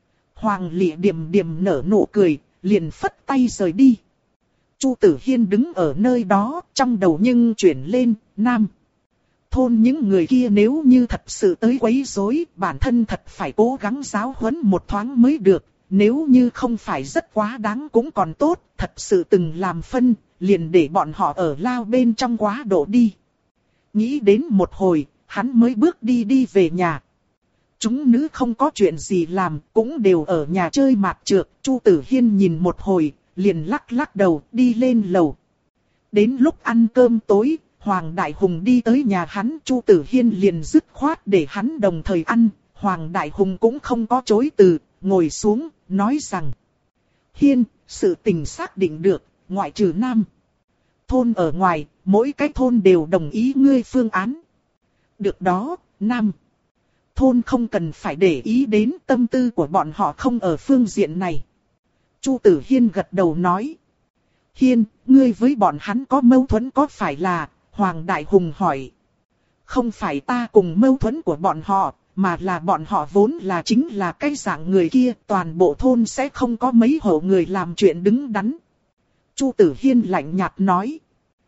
Hoàng Lị điềm điềm nở nụ cười, liền phất tay rời đi. Chu Tử Hiên đứng ở nơi đó, trong đầu nhưng chuyển lên, Nam. Thôn những người kia nếu như thật sự tới quấy rối, bản thân thật phải cố gắng giáo huấn một thoáng mới được. Nếu như không phải rất quá đáng cũng còn tốt, thật sự từng làm phân, liền để bọn họ ở lao bên trong quá độ đi. Nghĩ đến một hồi, hắn mới bước đi đi về nhà. Chúng nữ không có chuyện gì làm, cũng đều ở nhà chơi mạc trược. Chu Tử Hiên nhìn một hồi, liền lắc lắc đầu đi lên lầu. Đến lúc ăn cơm tối, Hoàng Đại Hùng đi tới nhà hắn, Chu Tử Hiên liền dứt khoát để hắn đồng thời ăn. Hoàng Đại Hùng cũng không có chối từ, ngồi xuống, nói rằng: Hiên, sự tình xác định được, ngoại trừ Nam thôn ở ngoài, mỗi cái thôn đều đồng ý ngươi phương án. Được đó, Nam thôn không cần phải để ý đến, tâm tư của bọn họ không ở phương diện này. Chu Tử Hiên gật đầu nói: Hiên, ngươi với bọn hắn có mâu thuẫn có phải là? Hoàng Đại Hùng hỏi. Không phải ta cùng mâu thuẫn của bọn họ, mà là bọn họ vốn là chính là cái dạng người kia, toàn bộ thôn sẽ không có mấy hộ người làm chuyện đứng đắn. Chu Tử Hiên lạnh nhạt nói.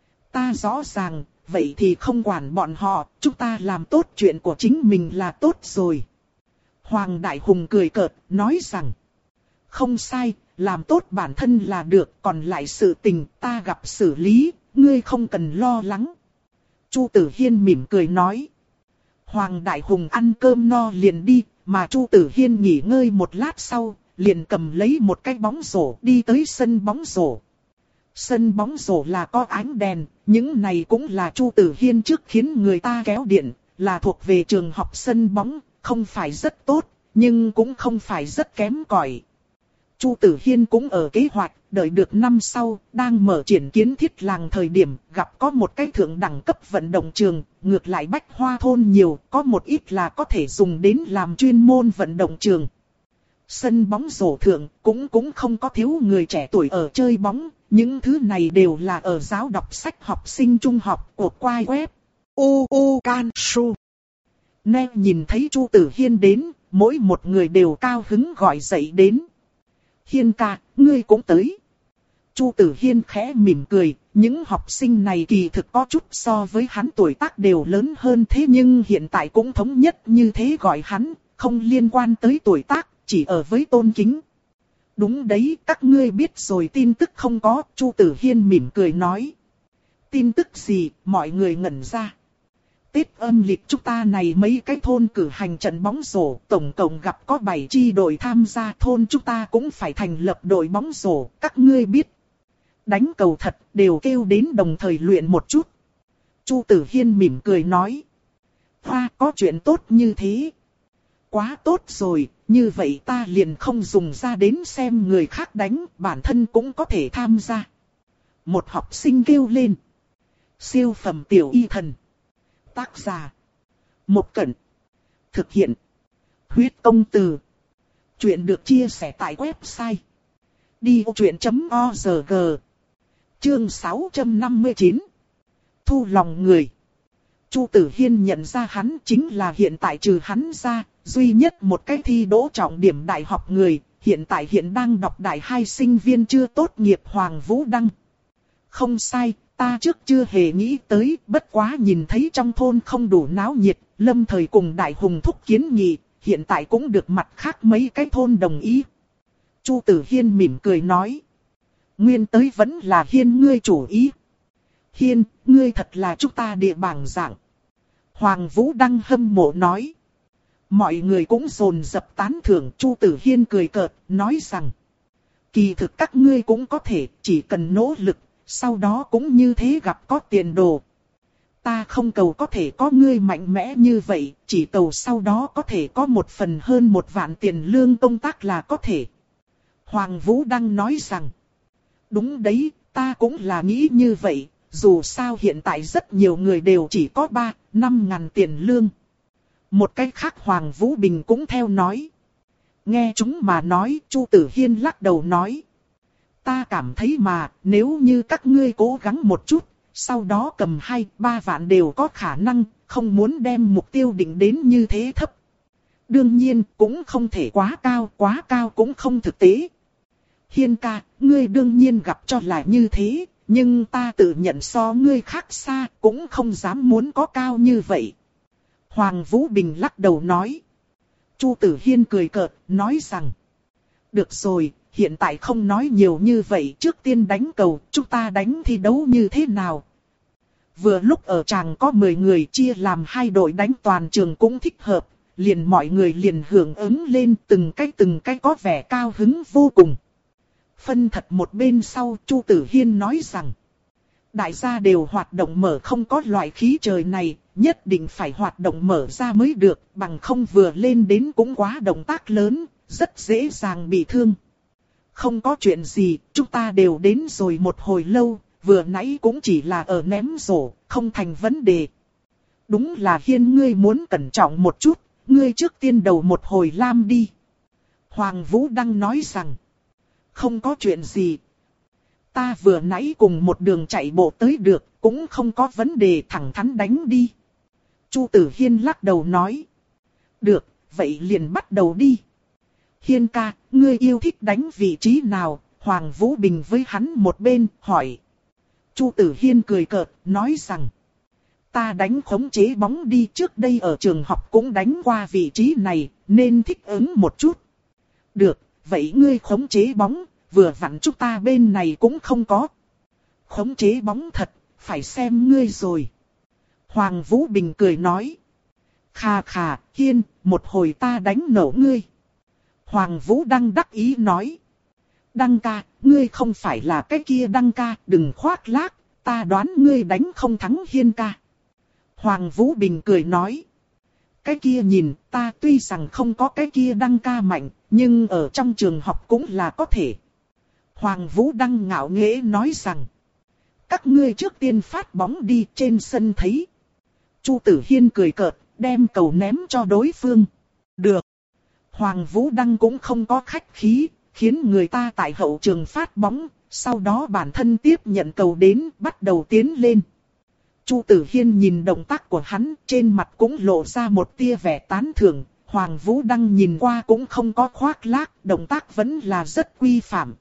Ta rõ ràng, vậy thì không quản bọn họ, chúng ta làm tốt chuyện của chính mình là tốt rồi. Hoàng Đại Hùng cười cợt, nói rằng. Không sai, làm tốt bản thân là được, còn lại sự tình ta gặp xử lý, ngươi không cần lo lắng. Chu Tử Hiên mỉm cười nói. Hoàng Đại Hùng ăn cơm no liền đi, mà Chu Tử Hiên nghỉ ngơi một lát sau, liền cầm lấy một cái bóng rổ đi tới sân bóng rổ. Sân bóng rổ là có ánh đèn, những này cũng là Chu Tử Hiên trước khiến người ta kéo điện, là thuộc về trường học sân bóng, không phải rất tốt, nhưng cũng không phải rất kém cỏi. Chu Tử Hiên cũng ở kế hoạch, đợi được năm sau, đang mở triển kiến thiết làng thời điểm, gặp có một cái thượng đẳng cấp vận động trường, ngược lại bách hoa thôn nhiều, có một ít là có thể dùng đến làm chuyên môn vận động trường. Sân bóng rổ thượng, cũng cũng không có thiếu người trẻ tuổi ở chơi bóng, những thứ này đều là ở giáo đọc sách học sinh trung học của quai web. U U Can Su. Nè nhìn thấy Chu Tử Hiên đến, mỗi một người đều cao hứng gọi dậy đến. Hiên ca, ngươi cũng tới. Chu Tử Hiên khẽ mỉm cười, những học sinh này kỳ thực có chút so với hắn tuổi tác đều lớn hơn thế nhưng hiện tại cũng thống nhất như thế gọi hắn, không liên quan tới tuổi tác, chỉ ở với tôn kính. Đúng đấy, các ngươi biết rồi tin tức không có, Chu Tử Hiên mỉm cười nói. Tin tức gì, mọi người ngẩn ra. Tết âm lịch chúng ta này mấy cái thôn cử hành trận bóng rổ, tổng cộng gặp có bảy chi đội tham gia, thôn chúng ta cũng phải thành lập đội bóng rổ, các ngươi biết. Đánh cầu thật, đều kêu đến đồng thời luyện một chút. Chu Tử Hiên mỉm cười nói. Hoa, có chuyện tốt như thế. Quá tốt rồi, như vậy ta liền không dùng ra đến xem người khác đánh, bản thân cũng có thể tham gia. Một học sinh kêu lên. Siêu phẩm tiểu y thần. Tác giả. Một Cẩn. Thực hiện. Huyết công từ. Chuyện được chia sẻ tại website. đi ô chuyện chấm o rờ giê. Chương sáu trăm năm mươi chín. Thu lòng người. Chu Tử Hiên nhận ra hắn chính là hiện tại trừ hắn ra, duy nhất một cái thi đỗ trọng điểm đại học người, hiện tại hiện đang đọc đại hai sinh viên chưa tốt nghiệp Hoàng Vũ Đăng. Không sai, ta trước chưa hề nghĩ tới, bất quá nhìn thấy trong thôn không đủ náo nhiệt, lâm thời cùng Đại Hùng thúc kiến nghị, hiện tại cũng được mặt khác mấy cái thôn đồng ý. Chu Tử Hiên mỉm cười nói. Nguyên tới vẫn là Hiên ngươi chủ ý. Hiên, ngươi thật là chúng ta địa bảng dạng. Hoàng Vũ Đăng hâm mộ nói. Mọi người cũng dồn dập tán thưởng. Chu Tử Hiên cười cợt, nói rằng. Kỳ thực các ngươi cũng có thể, chỉ cần nỗ lực, sau đó cũng như thế gặp có tiền đồ. Ta không cầu có thể có ngươi mạnh mẽ như vậy, chỉ cầu sau đó có thể có một phần hơn một vạn tiền lương công tác là có thể. Hoàng Vũ Đăng nói rằng. Đúng đấy, ta cũng là nghĩ như vậy, dù sao hiện tại rất nhiều người đều chỉ có ba, năm ngàn tiền lương. Một cách khác Hoàng Vũ Bình cũng theo nói. Nghe chúng mà nói, Chu Tử Hiên lắc đầu nói. Ta cảm thấy mà, nếu như các ngươi cố gắng một chút, sau đó cầm hai, ba vạn đều có khả năng, không muốn đem mục tiêu định đến như thế thấp. Đương nhiên, cũng không thể quá cao, quá cao cũng không thực tế. Hiên ca, ngươi đương nhiên gặp cho là như thế, nhưng ta tự nhận so ngươi khác xa, cũng không dám muốn có cao như vậy. Hoàng Vũ Bình lắc đầu nói. Chu Tử Hiên cười cợt, nói rằng. Được rồi, hiện tại không nói nhiều như vậy, trước tiên đánh cầu, chúng ta đánh thi đấu như thế nào? Vừa lúc ở tràng có mười người chia làm hai đội đánh toàn trường cũng thích hợp, liền mọi người liền hưởng ứng lên từng cái từng cái có vẻ cao hứng vô cùng. Phân thật một bên sau, Chu Tử Hiên nói rằng. Đại gia đều hoạt động mở, không có loại khí trời này, nhất định phải hoạt động mở ra mới được, bằng không vừa lên đến cũng quá động tác lớn, rất dễ dàng bị thương. Không có chuyện gì, chúng ta đều đến rồi một hồi lâu, vừa nãy cũng chỉ là ở ném rổ, không thành vấn đề. Đúng là Hiên ngươi muốn cẩn trọng một chút, ngươi trước tiên đầu một hồi lam đi. Hoàng Vũ Đăng nói rằng, không có chuyện gì. Ta vừa nãy cùng một đường chạy bộ tới được, cũng không có vấn đề, thẳng thắn đánh đi. Chu Tử Hiên lắc đầu nói. Được, vậy liền bắt đầu đi. Hiên ca, ngươi yêu thích đánh vị trí nào? Hoàng Vũ Bình với hắn một bên, hỏi. Chu Tử Hiên cười cợt, nói rằng. Ta đánh khống chế bóng đi, trước đây ở trường học cũng đánh qua vị trí này, nên thích ứng một chút. Được, vậy ngươi khống chế bóng, vừa vặn chúng ta bên này cũng không có. Khống chế bóng thật, phải xem ngươi rồi. Hoàng Vũ Bình cười nói. Khà khà, Hiên, một hồi ta đánh nổ ngươi. Hoàng Vũ Đăng đắc ý nói. Đăng ca, ngươi không phải là cái kia Đăng ca, đừng khoác lác, ta đoán ngươi đánh không thắng Hiên ca. Hoàng Vũ Bình cười nói. Cái kia nhìn, ta tuy rằng không có cái kia Đăng ca mạnh, nhưng ở trong trường học cũng là có thể. Hoàng Vũ Đăng ngạo nghễ nói rằng. Các ngươi trước tiên phát bóng đi, trên sân thấy. Chu Tử Hiên cười cợt, đem cầu ném cho đối phương. Được. Hoàng Vũ Đăng cũng không có khách khí, khiến người ta tại hậu trường phát bóng, sau đó bản thân tiếp nhận cầu đến, bắt đầu tiến lên. Chu Tử Hiên nhìn động tác của hắn, trên mặt cũng lộ ra một tia vẻ tán thưởng. Hoàng Vũ Đăng nhìn qua cũng không có khoác lác, động tác vẫn là rất quy phạm.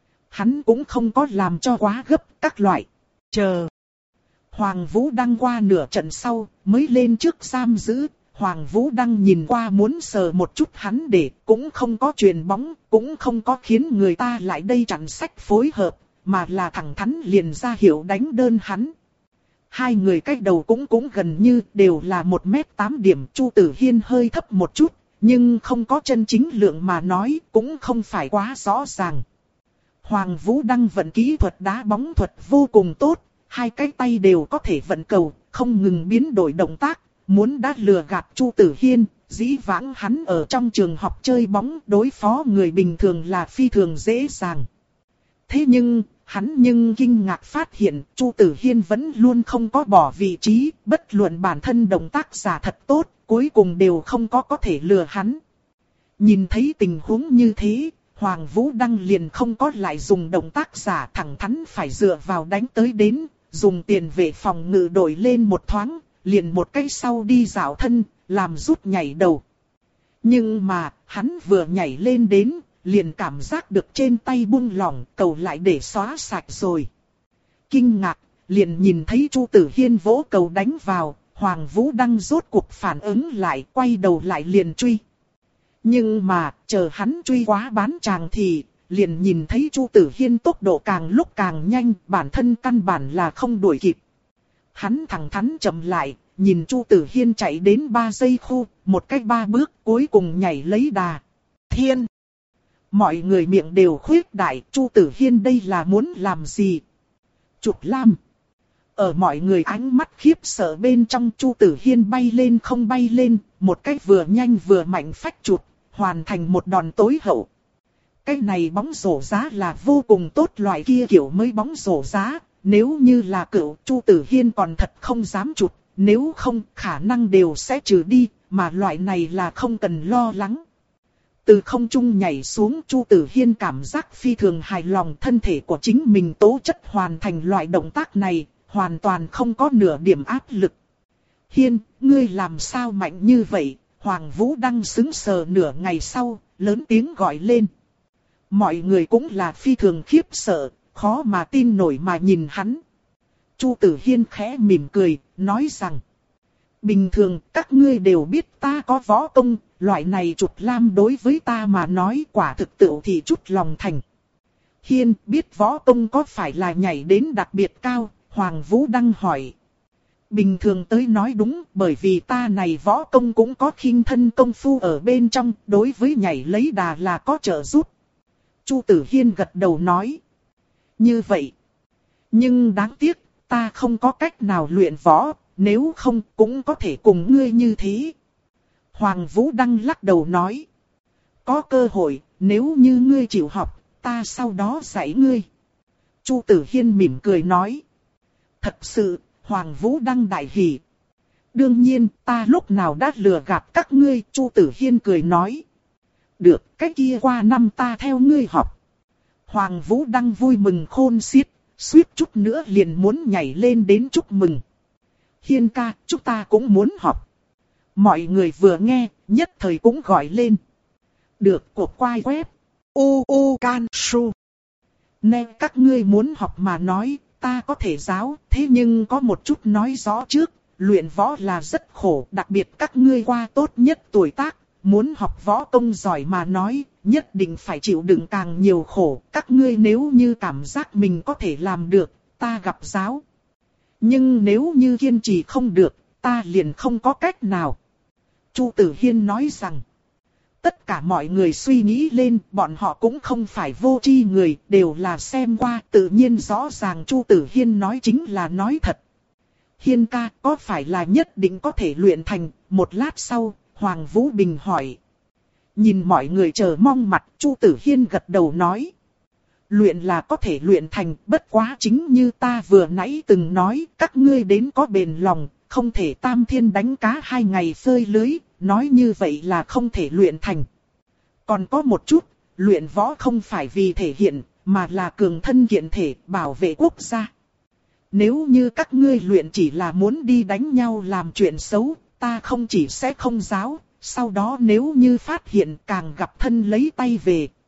Hắn cũng không có làm cho quá gấp các loại. Chờ. Hoàng Vũ Đăng qua nửa trận sau, mới lên trước giam giữ. Hoàng Vũ Đăng nhìn qua muốn sờ một chút hắn để, cũng không có chuyền bóng, cũng không có khiến người ta lại đây chặn sách phối hợp, mà là thẳng thắn liền ra hiệu đánh đơn hắn. Hai người cách đầu cũng cũng gần như đều là một mét tám điểm, Chu Tử Hiên hơi thấp một chút, nhưng không có chân chính lượng mà nói, cũng không phải quá rõ ràng. Hoàng Vũ Đăng vận kỹ thuật đá bóng thuật vô cùng tốt, hai cái tay đều có thể vận cầu, không ngừng biến đổi động tác, muốn đã lừa gạt Chu Tử Hiên, dĩ vãng hắn ở trong trường học chơi bóng đối phó người bình thường là phi thường dễ dàng. Thế nhưng, hắn nhưng kinh ngạc phát hiện Chu Tử Hiên vẫn luôn không có bỏ vị trí, bất luận bản thân động tác giả thật tốt, cuối cùng đều không có có thể lừa hắn. Nhìn thấy tình huống như thế, Hoàng Vũ Đăng liền không có lại dùng động tác giả, thẳng thắn phải dựa vào đánh tới đến, dùng tiền vệ phòng ngự đổi lên một thoáng, liền một cái sau đi dạo thân, làm rút nhảy đầu. Nhưng mà, hắn vừa nhảy lên đến, liền cảm giác được trên tay buông lỏng, cầu lại để xóa sạch rồi. Kinh ngạc, liền nhìn thấy Chu Tử Hiên vỗ cầu đánh vào, Hoàng Vũ Đăng rốt cuộc phản ứng lại, quay đầu lại liền truy. Nhưng mà, chờ hắn truy quá bán tràng thì, liền nhìn thấy Chu Tử Hiên tốc độ càng lúc càng nhanh, bản thân căn bản là không đuổi kịp. Hắn thẳng thắn chậm lại, nhìn Chu Tử Hiên chạy đến ba giây khu, một cách ba bước cuối cùng nhảy lấy đà. Thiên! Mọi người miệng đều khuyết đại, Chu Tử Hiên đây là muốn làm gì? Chụp lam! Ở mọi người ánh mắt khiếp sợ bên trong, Chu Tử Hiên bay lên không bay lên, một cách vừa nhanh vừa mạnh phách chụp, hoàn thành một đòn tối hậu. Cái này bóng rổ giá là vô cùng tốt, loại kia kiểu mới bóng rổ giá, nếu như là cựu Chu Tử Hiên còn thật không dám chụp, nếu không khả năng đều sẽ trừ đi, mà loại này là không cần lo lắng. Từ không trung nhảy xuống, Chu Tử Hiên cảm giác phi thường hài lòng, thân thể của chính mình tố chất hoàn thành loại động tác này, hoàn toàn không có nửa điểm áp lực. Hiên, ngươi làm sao mạnh như vậy? Hoàng Vũ Đăng sững sờ nửa ngày sau, lớn tiếng gọi lên. Mọi người cũng là phi thường khiếp sợ, khó mà tin nổi mà nhìn hắn. Chu Tử Hiên khẽ mỉm cười, nói rằng. Bình thường các ngươi đều biết ta có võ công, loại này chụp lam đối với ta mà nói quả thực tựu thì chút lòng thành. Hiên, biết võ công có phải là nhảy đến đặc biệt cao? Hoàng Vũ Đăng hỏi. Bình thường tới nói đúng, bởi vì ta này võ công cũng có khinh thân công phu ở bên trong, đối với nhảy lấy đà là có trợ giúp. Chu Tử Hiên gật đầu nói. Như vậy. Nhưng đáng tiếc, ta không có cách nào luyện võ, nếu không cũng có thể cùng ngươi như thế. Hoàng Vũ Đăng lắc đầu nói. Có cơ hội, nếu như ngươi chịu học, ta sau đó dạy ngươi. Chu Tử Hiên mỉm cười nói. Thật sự, Hoàng Vũ Đăng đại hỉ. Đương nhiên, ta lúc nào đã lừa gạt các ngươi, Chu Tử Hiên cười nói. Được, cái kia qua năm ta theo ngươi học. Hoàng Vũ Đăng vui mừng khôn xiết, suýt chút nữa liền muốn nhảy lên đến chúc mừng. Hiên ca, chúng ta cũng muốn học. Mọi người vừa nghe, nhất thời cũng gọi lên. Được, cột quai web. U U Can Su. Nè các ngươi muốn học mà nói, ta có thể giáo, thế nhưng có một chút nói rõ trước, luyện võ là rất khổ, đặc biệt các ngươi qua tốt nhất tuổi tác, muốn học võ công giỏi mà nói, nhất định phải chịu đựng càng nhiều khổ, các ngươi nếu như cảm giác mình có thể làm được, ta gặp giáo. Nhưng nếu như kiên trì không được, ta liền không có cách nào. Chu Tử Hiên nói rằng, tất cả mọi người suy nghĩ lên, bọn họ cũng không phải vô tri người, đều là xem qua, tự nhiên rõ ràng Chu Tử Hiên nói chính là nói thật. Hiên ca, có phải là nhất định có thể luyện thành? Một lát sau, Hoàng Vũ Bình hỏi. Nhìn mọi người chờ mong mặt, Chu Tử Hiên gật đầu nói. Luyện là có thể luyện thành, bất quá chính như ta vừa nãy từng nói, các ngươi đến có bền lòng, không thể tam thiên đánh cá hai ngày phơi lưới, nói như vậy là không thể luyện thành. Còn có một chút, luyện võ không phải vì thể hiện, mà là cường thân kiện thể, bảo vệ quốc gia. Nếu như các ngươi luyện chỉ là muốn đi đánh nhau làm chuyện xấu, ta không chỉ sẽ không giáo, sau đó nếu như phát hiện càng gặp thân lấy tay về.